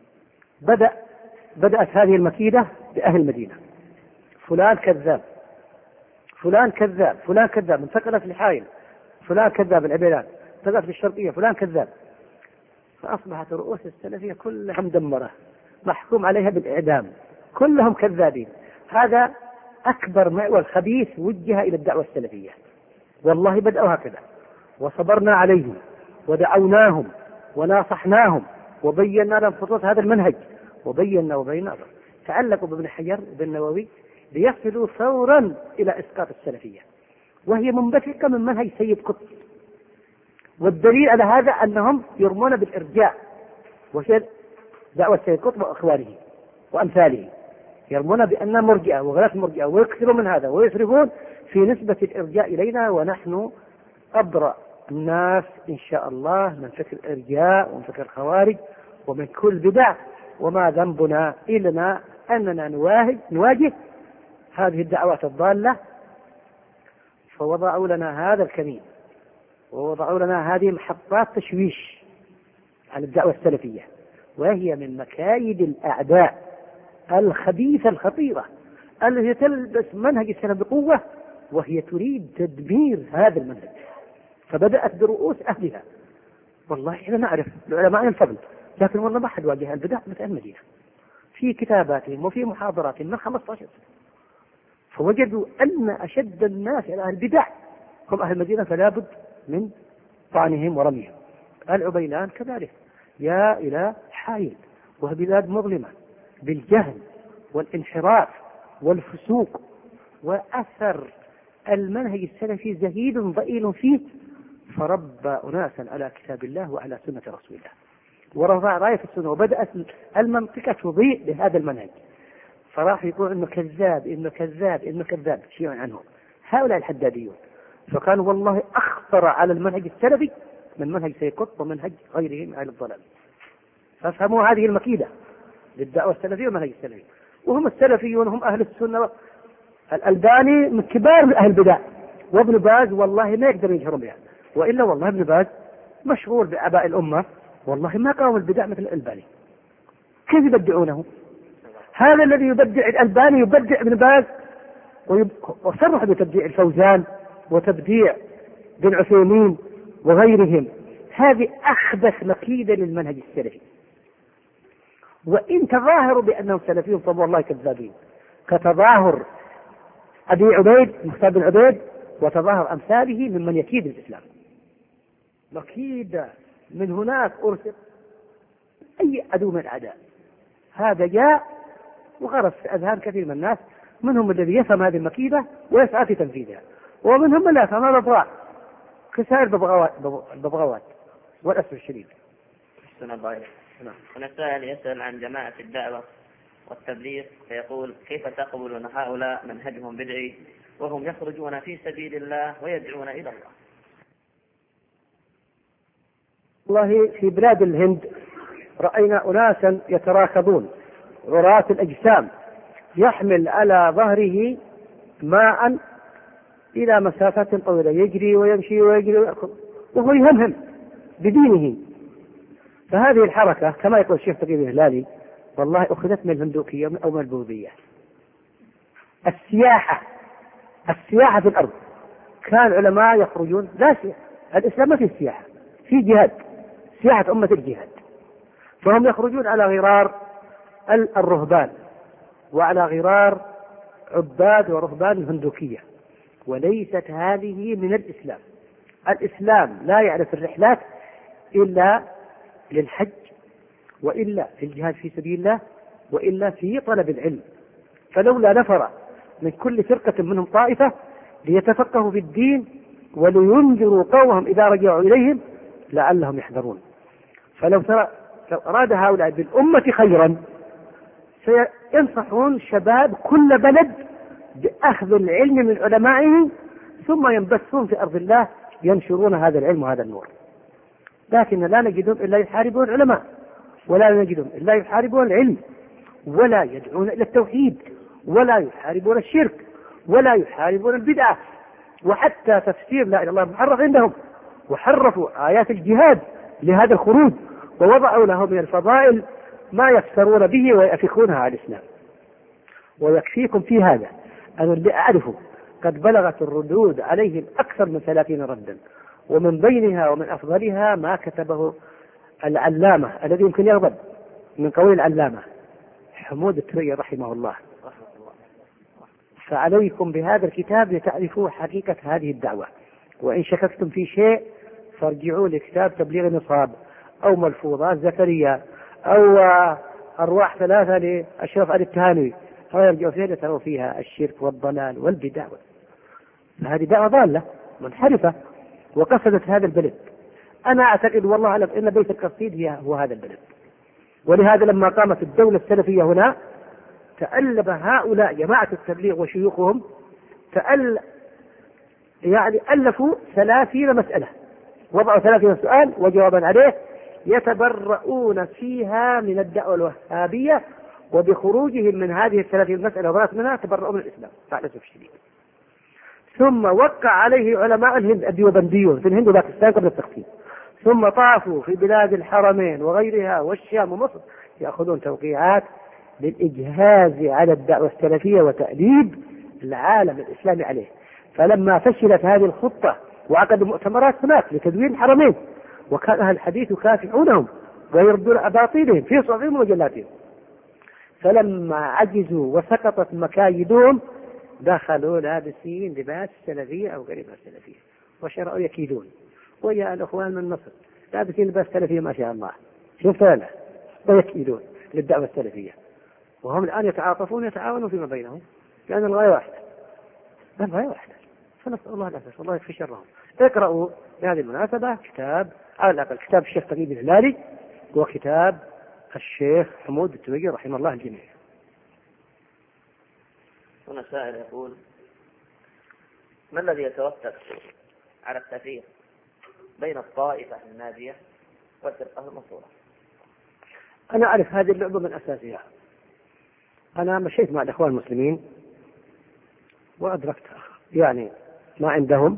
بدأ بدأت هذه المكيدة بأهل المدينة. فلان كذاب، فلان كذاب، فلان كذاب، انتقلت في الحائل، فلان كذاب العبيدان، انتقلت في الشرقية، فلان كذاب. فأصبحت رؤوس السلفية كلها مدمرة، محكوم عليها بالإعدام، كلهم كذابين. هذا أكبر معول خبيث وجه إلى الدعوة السلفية. والله بدأوا هكذا، وصبرنا عليهم ودعوناهم وناصحناهم وبينا لهم خطوط هذا المنهج، وبينا وبينا تعلقوا بابن حجر وابن النووي ليصلوا فورا إلى إسقاط السلفية، وهي منبثقة من منهج سيد قطب. والدليل على هذا أنهم يرمون بالإرجاء، وشيء دعوة سيد قطب وأخوانه وأمثاله، يرمون بأننا مرجئة وغلاة مرجئة، ويكثرون من هذا ويصرفون في نسبة الإرجاء إلينا، ونحن أبرأ الناس إن شاء الله من فكر الإرجاء ومن فكر الخوارج ومن كل بدع. وما ذنبنا إلنا أننا نواجه, نواجه هذه الدعوات الضالة. فوضعوا لنا هذا الكمين، ووضعوا لنا هذه محطات تشويش عن الدعوة السلفية، وهي من مكايد الأعداء الخبيثة الخطيرة التي تلبس منهج السلف بقوة، وهي تريد تدمير هذا المنهج. فبدأت برؤوس أهلها. والله إحنا نعرف العلماء الفضل، لكن والله ما حد واجه البدع مثل المدينة في كتاباتهم وفي محاضراتهم من خمسة عشر سنة. فوجدوا أن أشد الناس على البدع هم أهل المدينة، فلا بد من طعنهم ورميهم. العبيلان كذلك، يا إلى حائل، وهي بلاد مظلمة بالجهل والانحراف والفسوق، وأثر المنهج السلفي زهيد ضئيل فيه، فربى أناسا على كتاب الله وعلى سنة رسول الله، ورفع راية السنة، وبدأت المنطقة تضيء بهذا المنهج. فراح يقول إنه كذاب إنه كذاب إنه كذاب شيء عنه هؤلاء الحداديون. فكانوا والله أخطر على المنهج السلفي من منهج سيد قطب ومنهج غيره من أهل الضلال. فافهموا هذه المكيدة للدعوة السلفية والمنهج السلفي. وهم السلفيون هم أهل السنة. الألباني من كبار أهل البدع، وابن باز والله ما يقدر يجهرون بها، وإلا والله ابن باز مشغول بآباء الأمة، والله ما قاوم البدع مثل الألباني. كيف يبدعونه؟ هذا الذي يبدع الألباني يبدع ابن باز، وصرح بتبديع الفوزان وتبديع بن عثيمين وغيرهم. هذه أخبث مكيدة للمنهج السلفي. وإن تظاهروا بأنهم سلفيون فهم والله كذابين، كتظاهر أبي عبيد مختار بن عبيد وتظاهر أمثاله ممن يكيد الإسلام. مكيدة من هناك أرسل أي عدو من الأعداء. هذا جاء وغرس في أذهان كثير من الناس، منهم الذي يفهم هذه المكيدة ويسعى في تنفيذها، ومنهم من لا يفهم هذا الضراع كسائر الببغاوات والأسف الشديد. هنا سائل يسأل عن جماعة الدعوة والتبليغ، فيقول: كيف تقبلون هؤلاء منهجهم بدعي وهم يخرجون في سبيل الله ويدعون إلى الله؟ والله في بلاد الهند رأينا أناسا يتراكضون عراة الأجسام، يحمل على ظهره ماء إلى مسافات طويلة، يجري ويمشي ويجري ويأخذ وهو يهمهم بدينه. فهذه الحركة كما يقول الشيخ تقي الهلالي والله أخذت من الهندوكية أو من البوذية. السياحة السياحة في الأرض، كان العلماء يخرجون، لا سياحة، الإسلام ما فيه سياحة، في جهاد، سياحة أمة الجهاد. فهم يخرجون على غرار الرهبان وعلى غرار عباد ورهبان الهندوكية، وليست هذه من الإسلام. الإسلام لا يعرف الرحلات إلا للحج، وإلا في الجهاد في سبيل الله، وإلا في طلب العلم. فلولا نفر من كل فرقة منهم طائفة ليتفقهوا في الدين ولينذروا قومهم إذا رجعوا إليهم لعلهم يحذرون. فلو ترى لو أراد هؤلاء بالأمة خيرا سينصحون شباب كل بلد بأخذ العلم من علمائه، ثم ينبثون في أرض الله ينشرون هذا العلم وهذا النور. لكن لا نجدهم إلا يحاربون العلماء، ولا نجدهم إلا يحاربون العلم، ولا يدعون إلى التوحيد، ولا يحاربون الشرك، ولا يحاربون البدعة. وحتى تفسير لا إله إلا الله محرف عندهم، وحرفوا آيات الجهاد لهذا الخروج، ووضعوا له من الفضائل ما يفترون به ويأفكونها على الإسلام. ويكفيكم في هذا أن أعرفوا قد بلغت الردود عليهم أكثر من ثلاثين ردا، ومن بينها ومن أفضلها ما كتبه العلامة الذي يمكن يغضب من قول العلامة حمود التريي رحمه الله. فعليكم بهذا الكتاب لتعرفوا حقيقة هذه الدعوة، وإن شككتم في شيء فارجعوا لكتاب تبليغ النصاب أو ملفوظات زكريا أو أرواح ثلاثة لأشرف علي التهانوي، أو يرجعوا فيها تروا فيها الشرك والضلال والبدع. هذه دعوة ضالة منحرفة وقصدت هذا البلد. أنا أعتقد والله أعلم أن بيت القصيد هي هو هذا البلد، ولهذا لما قامت الدولة السلفية هنا تألف هؤلاء جماعة التبليغ وشيوخهم تأل يعني ألفوا ثلاثين مسألة، وضعوا ثلاثين سؤال وجوابا عليه يتبرؤون فيها من الدعوة الوهابية، وبخروجهم من هذه الثلاثين مسألة وبرأت منها تبرؤوا من الإسلام مع الأسف الشديد. ثم وقع عليه علماء الهند الديوبنديون في الهند وباكستان قبل التقسيم، ثم طافوا في بلاد الحرمين وغيرها والشام ومصر يأخذون توقيعات للإجهاز على الدعوة السلفية وتأديب العالم الإسلامي عليه. فلما فشلت هذه الخطة وعقدوا مؤتمرات هناك لتدوين الحرمين، وكان أهل الحديث يكافحونهم ويردون أباطيلهم في صحفهم ومجلاتهم، فلما عجزوا وسقطت مكايدهم دخلوا لابسين لباس سلفية أو غير لباس سلفية وشرعوا يكيدون. ويا الأخوان من مصر لابسين لباس سلفية ما شاء الله، شوف لا ويكيدون للدعوة السلفية، وهم الآن يتعاطفون يتعاونون فيما بينهم لأن الغاية واحدة، الغاية واحدة. فنسأل الله العافية والله يكفي شرهم. اقرأوا بهذه المناسبة كتاب على الأقل كتاب الشيخ تقي الهلالي وكتاب الشيخ حمود التريي رحمه الله الجميع. هنا سائل يقول: ما الذي يترتب على التفريق بين الطائفة الناجية والفرقة المنصورة؟ أنا أعرف هذه اللعبة من أساسها. أنا مشيت مع الإخوان المسلمين وأدركت يعني ما عندهم،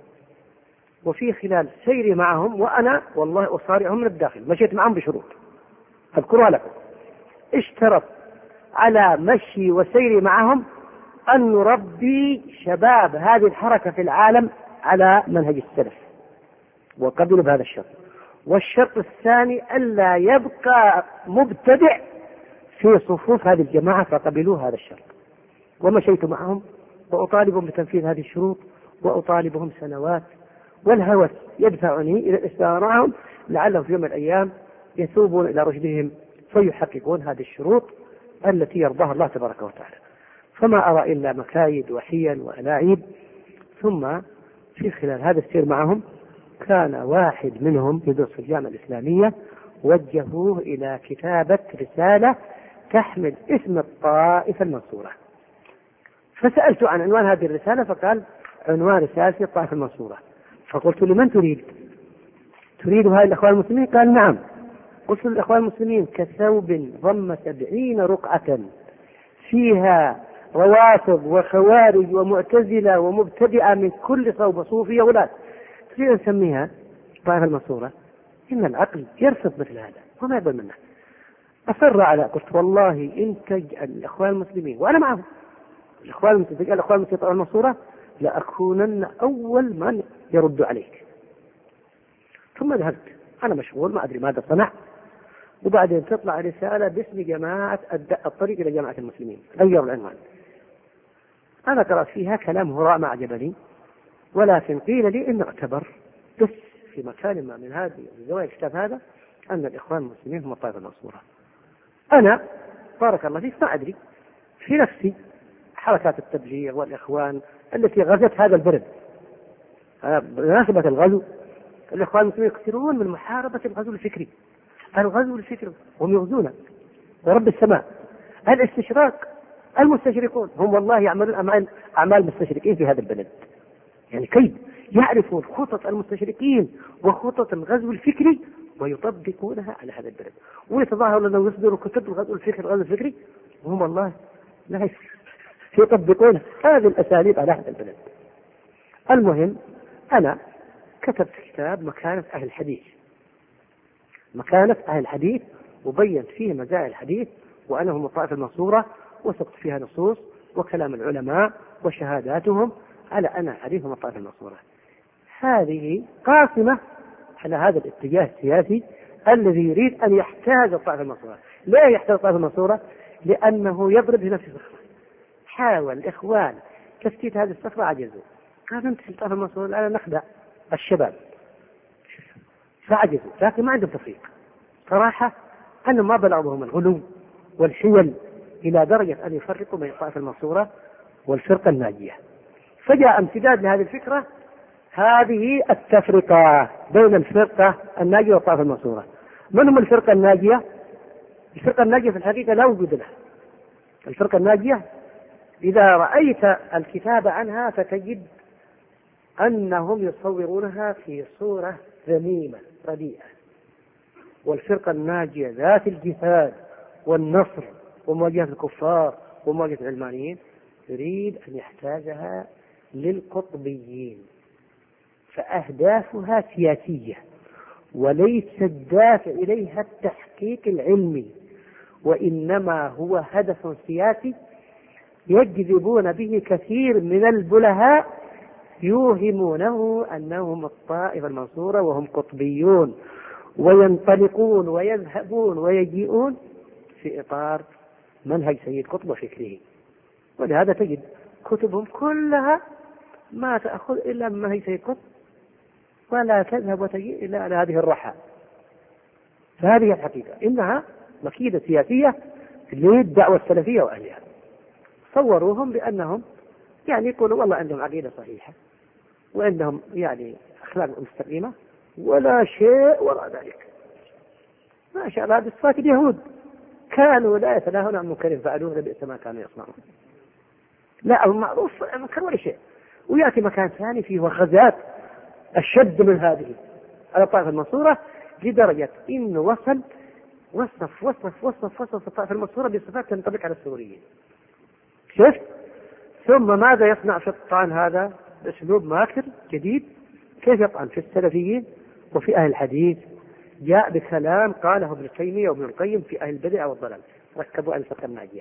وفي خلال سيري معهم وأنا والله أصارعهم من الداخل مشيت معهم بشروط أذكرها لكم. اشترط على مشي وسيري معهم أن نربي شباب هذه الحركة في العالم على منهج السلف، وقبلوا بهذا الشرط. والشرط الثاني ألا يبقى مبتدع في صفوف هذه الجماعة، فقبلوا هذا الشرط. ومشيت معهم وأطالبهم بتنفيذ هذه الشروط وأطالبهم سنوات، والهوس يدفعني إلى الإسلام معهم لعلهم في يوم من الأيام يثوبون إلى رشدهم فيحققون هذه الشروط التي يرضاها الله تبارك وتعالى. فما أرى إلا مكايد وحيل وألاعيب. ثم في خلال هذا السير معهم كان واحد منهم يدرس في الجامعة الإسلامية وجهوه إلى كتابة رسالة تحمل اسم الطائفة المنصورة، فسألت عن عنوان هذه الرسالة فقال عنوان رسالة الطائفة المنصورة. فقلت: لمن تريد؟ تريد هؤلاء الأخوان المسلمين؟ قال: نعم. قلت: الأخوان المسلمين كثوب ضم سبعين رقعة فيها روافض وخوارج ومعتزلة ومبتدئة من كل صوب صوفية ولا تريد أن نسميها الطائفة المنصورة؟ إن العقل يرفض مثل هذا وما يقبل منه. أصر على قلت: والله إن تجعل الأخوان المسلمين وأنا معهم الأخوان المسلمين تجعل الأخوان المسلمين الطائفة المنصورة لأكونن أول من يرد عليك. ثم ذهبت أنا مشغول ما أدري ماذا صنع، وبعدين تطلع رسالة باسم جماعة الطريق إلى جماعة المسلمين، غيروا العنوان. أنا قرأت فيها كلام هراء ما عجبني، ولكن قيل لي إنه اعتبر بس في مكان ما من هذه الزوايا الكتاب هذا أن الإخوان المسلمين هم الطائفة المنصورة. أنا بارك الله فيك ما أدري في نفسي حركات التبليغ والإخوان التي غزت هذا البلد بمناسبة الغزو، الإخوان المسلمين يكثرون من محاربة الغزو الفكري، الغزو الفكري هم يغزون ورب السماء. الاستشراق المستشرقون هم والله يعملون أعمال أعمال المستشرقين في هذا البلد، يعني كيف يعرفون خطط المستشرقين وخطط الغزو الفكري ويطبقونها على هذا البلد، ويتظاهرون أنهم يصدروا كتب الغزو الفكري الغزو الفكري وهم والله لا يطبقون هذه الأساليب على هذا البلد. المهم أنا كتبت كتاب مكانة أهل الحديث، مكانة أهل الحديث، وبينت فيه مزايا الحديث وأنهم الطائفة المنصورة، وسقط فيها نصوص وكلام العلماء وشهاداتهم على أن الحديث هم الطائفة المنصورة. هذه قاسمة على هذا الاتجاه السياسي الذي يريد أن يحتاج الطائفة المنصورة. لا يحتاج الطائفة المنصورة لأنه يضرب في نفس الصخرة. حاول الإخوان تفتيت هذه الصخرة عجزوا، قالوا ننتهي الطائفة المنصورة الآن نخدع الشباب فعجزوا، لكن ما عندهم تفريق صراحة، أنهم ما بلغهم الغلو والحيل إلى درجة أن يفرقوا بين الطائفة المنصورة والفرقة الناجية. فجاء امتداد لهذه الفكرة هذه التفرقة بين الفرقة الناجية والطائفة المنصورة. من هم الفرقة الناجية؟ الفرقة الناجية في الحقيقة لا وجود لها. الفرقة الناجية إذا رأيت الكتاب عنها فتجد أنهم يصورونها في صورة ذميمة رديئة، والفرقة الناجية ذات الجهاد والنصر ومواجهة الكفار ومواجهة العلمانيين يريد أن يحتاجها للقطبيين، فأهدافها سياسية وليس الدافع إليها التحقيق العلمي، وإنما هو هدف سياسي يجذبون به كثير من البلهاء يوهمونه أنهم الطائفة المنصورة وهم قطبيون، وينطلقون ويذهبون ويجيئون في إطار منهج سيد قطب وفكره. ولهذا تجد كتبهم كلها ما تأخذ إلا من منهج سيد قطب ولا تذهب وتجيء إلا على هذه الرحى. فهذه الحقيقة، إنها مكيدة سياسية للدعوة السلفية وأهلها. صوروهم بأنهم يعني يقولوا والله عندهم عقيدة صحيحة وعندهم يعني أخلاق مستقيمة ولا شيء وراء ذلك. ما شاء الله، هذه صفات اليهود، كانوا لا يتناهون عن منكر فعلوه لبئس ما كانوا يصنعون. لا المعروف منكر ولا شيء، ويأتي مكان ثاني فيه غزات أشد من هذه على الطائفة المنصورة، لدرجة إنه وصل وصف وصف وصف وصف الطائفة المنصورة بصفات تنطبق على السوريين. شفت؟ ثم ماذا يصنع في الطعن هذا؟ بأسلوب ماكر جديد. كيف يطعن في السلفيين وفي أهل الحديث؟ جاء بكلام قاله ابن تيمية وابن القيم في أهل البدع والضلال، ركبوا على الفرقة الناجية،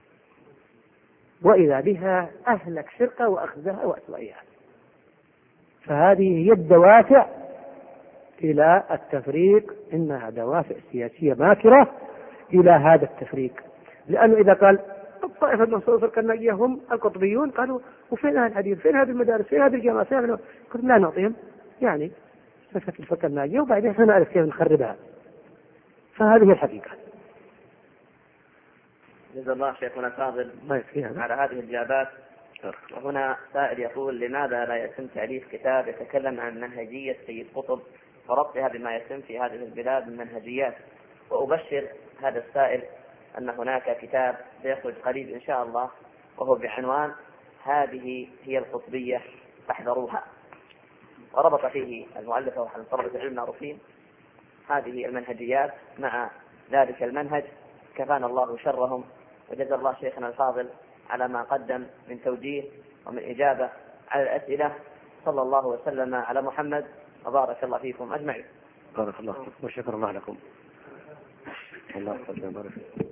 وإذا بها أهلك فرقة وأخذها وأسوأها. فهذه هي الدوافع إلى التفريق، إنها دوافع سياسية ماكرة إلى هذا التفريق. لأنه إذا قال الطائفة المنصورة الفرقة الناجية هم القطبيون، قالوا وفين أهل الحديث؟ فين هذه المدارس؟ فين هذه الجامعات؟ فين هذه؟ قلت لا نعطيهم يعني مسكت الفرقة الناجية وبعدين سنعرف كيف نخربها. فهذه الحقيقة. جزا الله شيخنا الفاضل على هذه الإجابات. وهنا سائل يقول: لماذا لا يتم تأليف كتاب يتكلم عن منهجية سيد قطب وربطها بما يتم في هذه البلاد من منهجيات؟ وأبشر هذا السائل أن هناك كتاب سيخرج قريب إن شاء الله وهو بعنوان هذه هي القطبية فاحذروها، وربط فيه المؤلف وحن طلبة العلم معروفين هذه المنهجيات مع ذلك المنهج. كفانا الله شرهم، وجزا الله شيخنا الفاضل على ما قدم من توجيه ومن إجابة على الأسئلة. صلى الله وسلم على محمد وبارك الله فيكم أجمعين. بارك الله فيكم وشكر الله لكم. الله يبارك فيكم.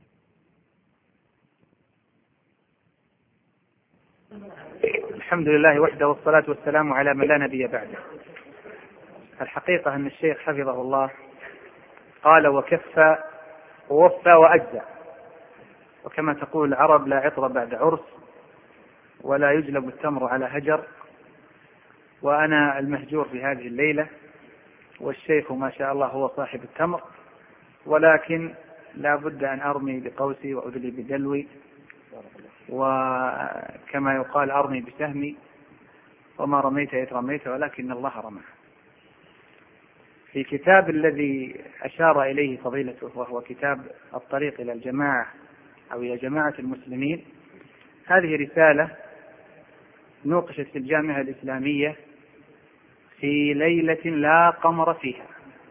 الحمد لله وحده والصلاة والسلام على من لا نبي بعده. الحقيقة أن الشيخ حفظه الله قال وكفى ووفى وأجزى، وكما تقول العرب: لا عطر بعد عرس ولا يجلب التمر على هجر. وأنا المهجور في هذه الليلة، والشيخ ما شاء الله هو صاحب التمر، ولكن لا بد أن أرمي بقوسي وأدلي بدلوي، وكما يقال أرمي بسهمي، وما رميت إذ رميت ولكن الله رمى. في كتاب الذي أشار إليه فضيلته وهو كتاب الطريق إلى الجماعة أو إلى جماعة المسلمين، هذه رسالة نوقشت في الجامعة الإسلامية في ليلة لا قمر فيها،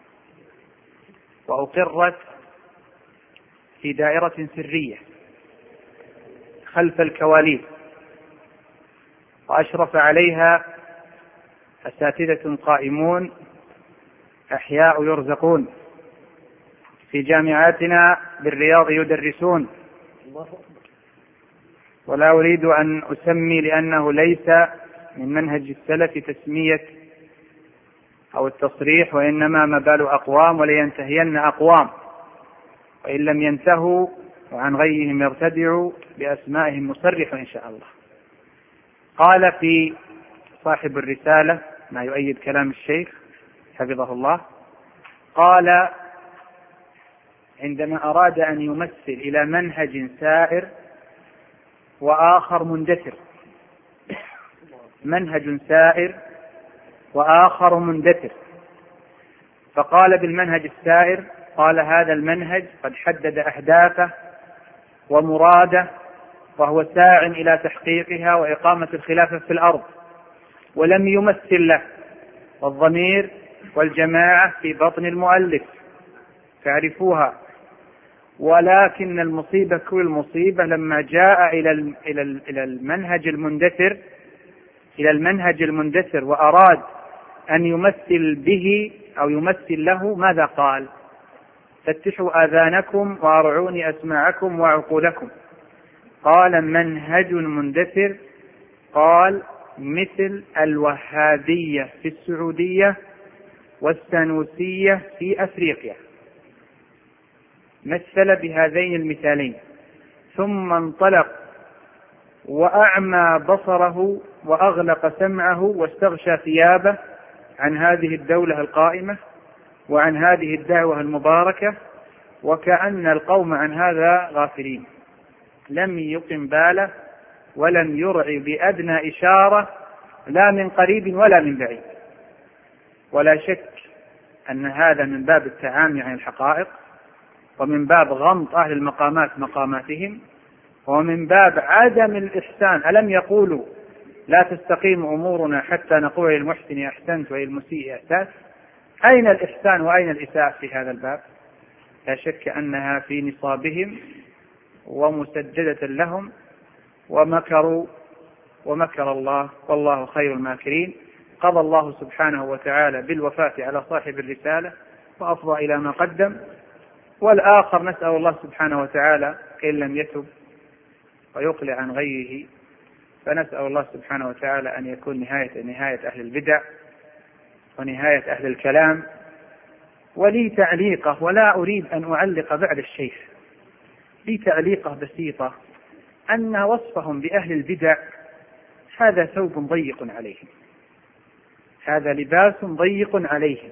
وأقرت في دائرة سرية خلف الكواليس، وأشرف عليها أساتذة قائمون أحياء يرزقون في جامعاتنا بالرياض يدرسون، ولا أريد أن أسمي لأنه ليس من منهج السلف تسمية أو التصريح، وإنما ما بال أقوام ولينتهين أقوام، وإن لم ينتهوا وعن غيهم يرتدعوا بأسمائهم مصرح إن شاء الله. قال في صاحب الرسالة ما يؤيد كلام الشيخ حفظه الله، قال عندما أراد أن يمثل إلى منهج سائر وآخر مندثر، منهج سائر وآخر مندثر، فقال بالمنهج السائر، قال هذا المنهج قد حدد أهدافه ومراده وهو ساع إلى تحقيقها وإقامة الخلافة في الأرض، ولم يمثل له، والضمير والجماعة في بطن المؤلف تعرفوها. ولكن المصيبة كل المصيبة لما جاء إلى إلى المنهج المندثر إلى المنهج المندثر وأراد أن يمثل به أو يمثل له، ماذا قال؟ فتحوا آذانكم وأرعوني أسماعكم وعقولكم. قال منهج مندثر، قال مثل الوهابية في السعودية والسنوسية في أفريقيا، مثل بهذين المثالين، ثم انطلق وأعمى بصره وأغلق سمعه واستغشى ثيابه عن هذه الدولة القائمة وعن هذه الدعوة المباركة، وكأن القوم عن هذا غافلين، لم يقم باله ولم يرعي بأدنى إشارة لا من قريب ولا من بعيد. ولا شك أن هذا من باب التعامي عن الحقائق، ومن باب غمط أهل المقامات مقاماتهم، ومن باب عدم الإحسان. ألم يقولوا لا تستقيم أمورنا حتى نقول للمحسن أحسنت وللمسيء أسأت؟ أين الإحسان وأين الإساءة في هذا الباب؟ لا شك أنها في نصابهم ومسجدة لهم، ومكروا ومكر الله والله خير الماكرين. قضى الله سبحانه وتعالى بالوفاة على صاحب الرسالة وأفضى إلى ما قدم، والآخر نسأل الله سبحانه وتعالى إن لم يتب ويقلع عن غيره، فنسأل الله سبحانه وتعالى أن يكون نهاية نهاية أهل البدع ونهاية أهل الكلام. ولي تعليقة، ولا أريد أن أعلق بعد الشيخ، لي تعليقة بسيطة، أن وصفهم بأهل البدع هذا ثوب ضيق عليهم، هذا لباس ضيق عليهم،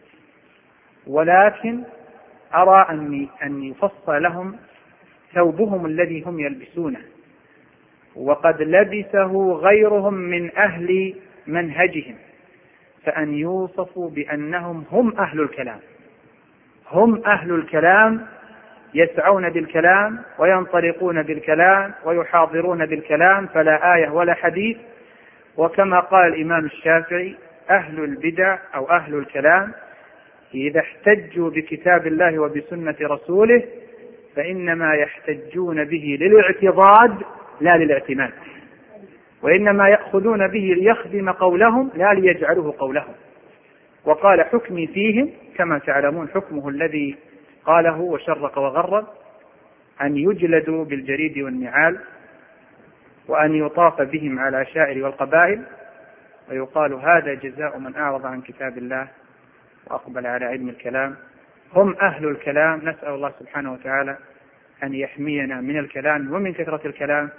ولكن أرى أن أن يفصل لهم ثوبهم الذي هم يلبسونه، وقد لبسه غيرهم من أهل منهجهم، فأن يوصفوا بأنهم هم أهل الكلام، هم أهل الكلام، يسعون بالكلام وينطلقون بالكلام ويحاضرون بالكلام، فلا آية ولا حديث. وكما قال الإمام الشافعي: أهل البدع أو أهل الكلام إذا احتجوا بكتاب الله وبسنة رسوله فإنما يحتجون به للاعتضاد لا للاعتماد، وإنما يأخذون به ليخدم قولهم لا ليجعلوه قولهم. وقال: حكمي فيهم كما تعلمون حكمه الذي قاله وشرق وغرب، أن يجلدوا بالجريد والنعال، وأن يطاف بهم على العشائر والقبائل، ويقال هذا جزاء من أعرض عن كتاب الله وأقبل على علم الكلام. هم أهل الكلام، نسأل الله سبحانه وتعالى أن يحمينا من الكلام ومن كثرة الكلام.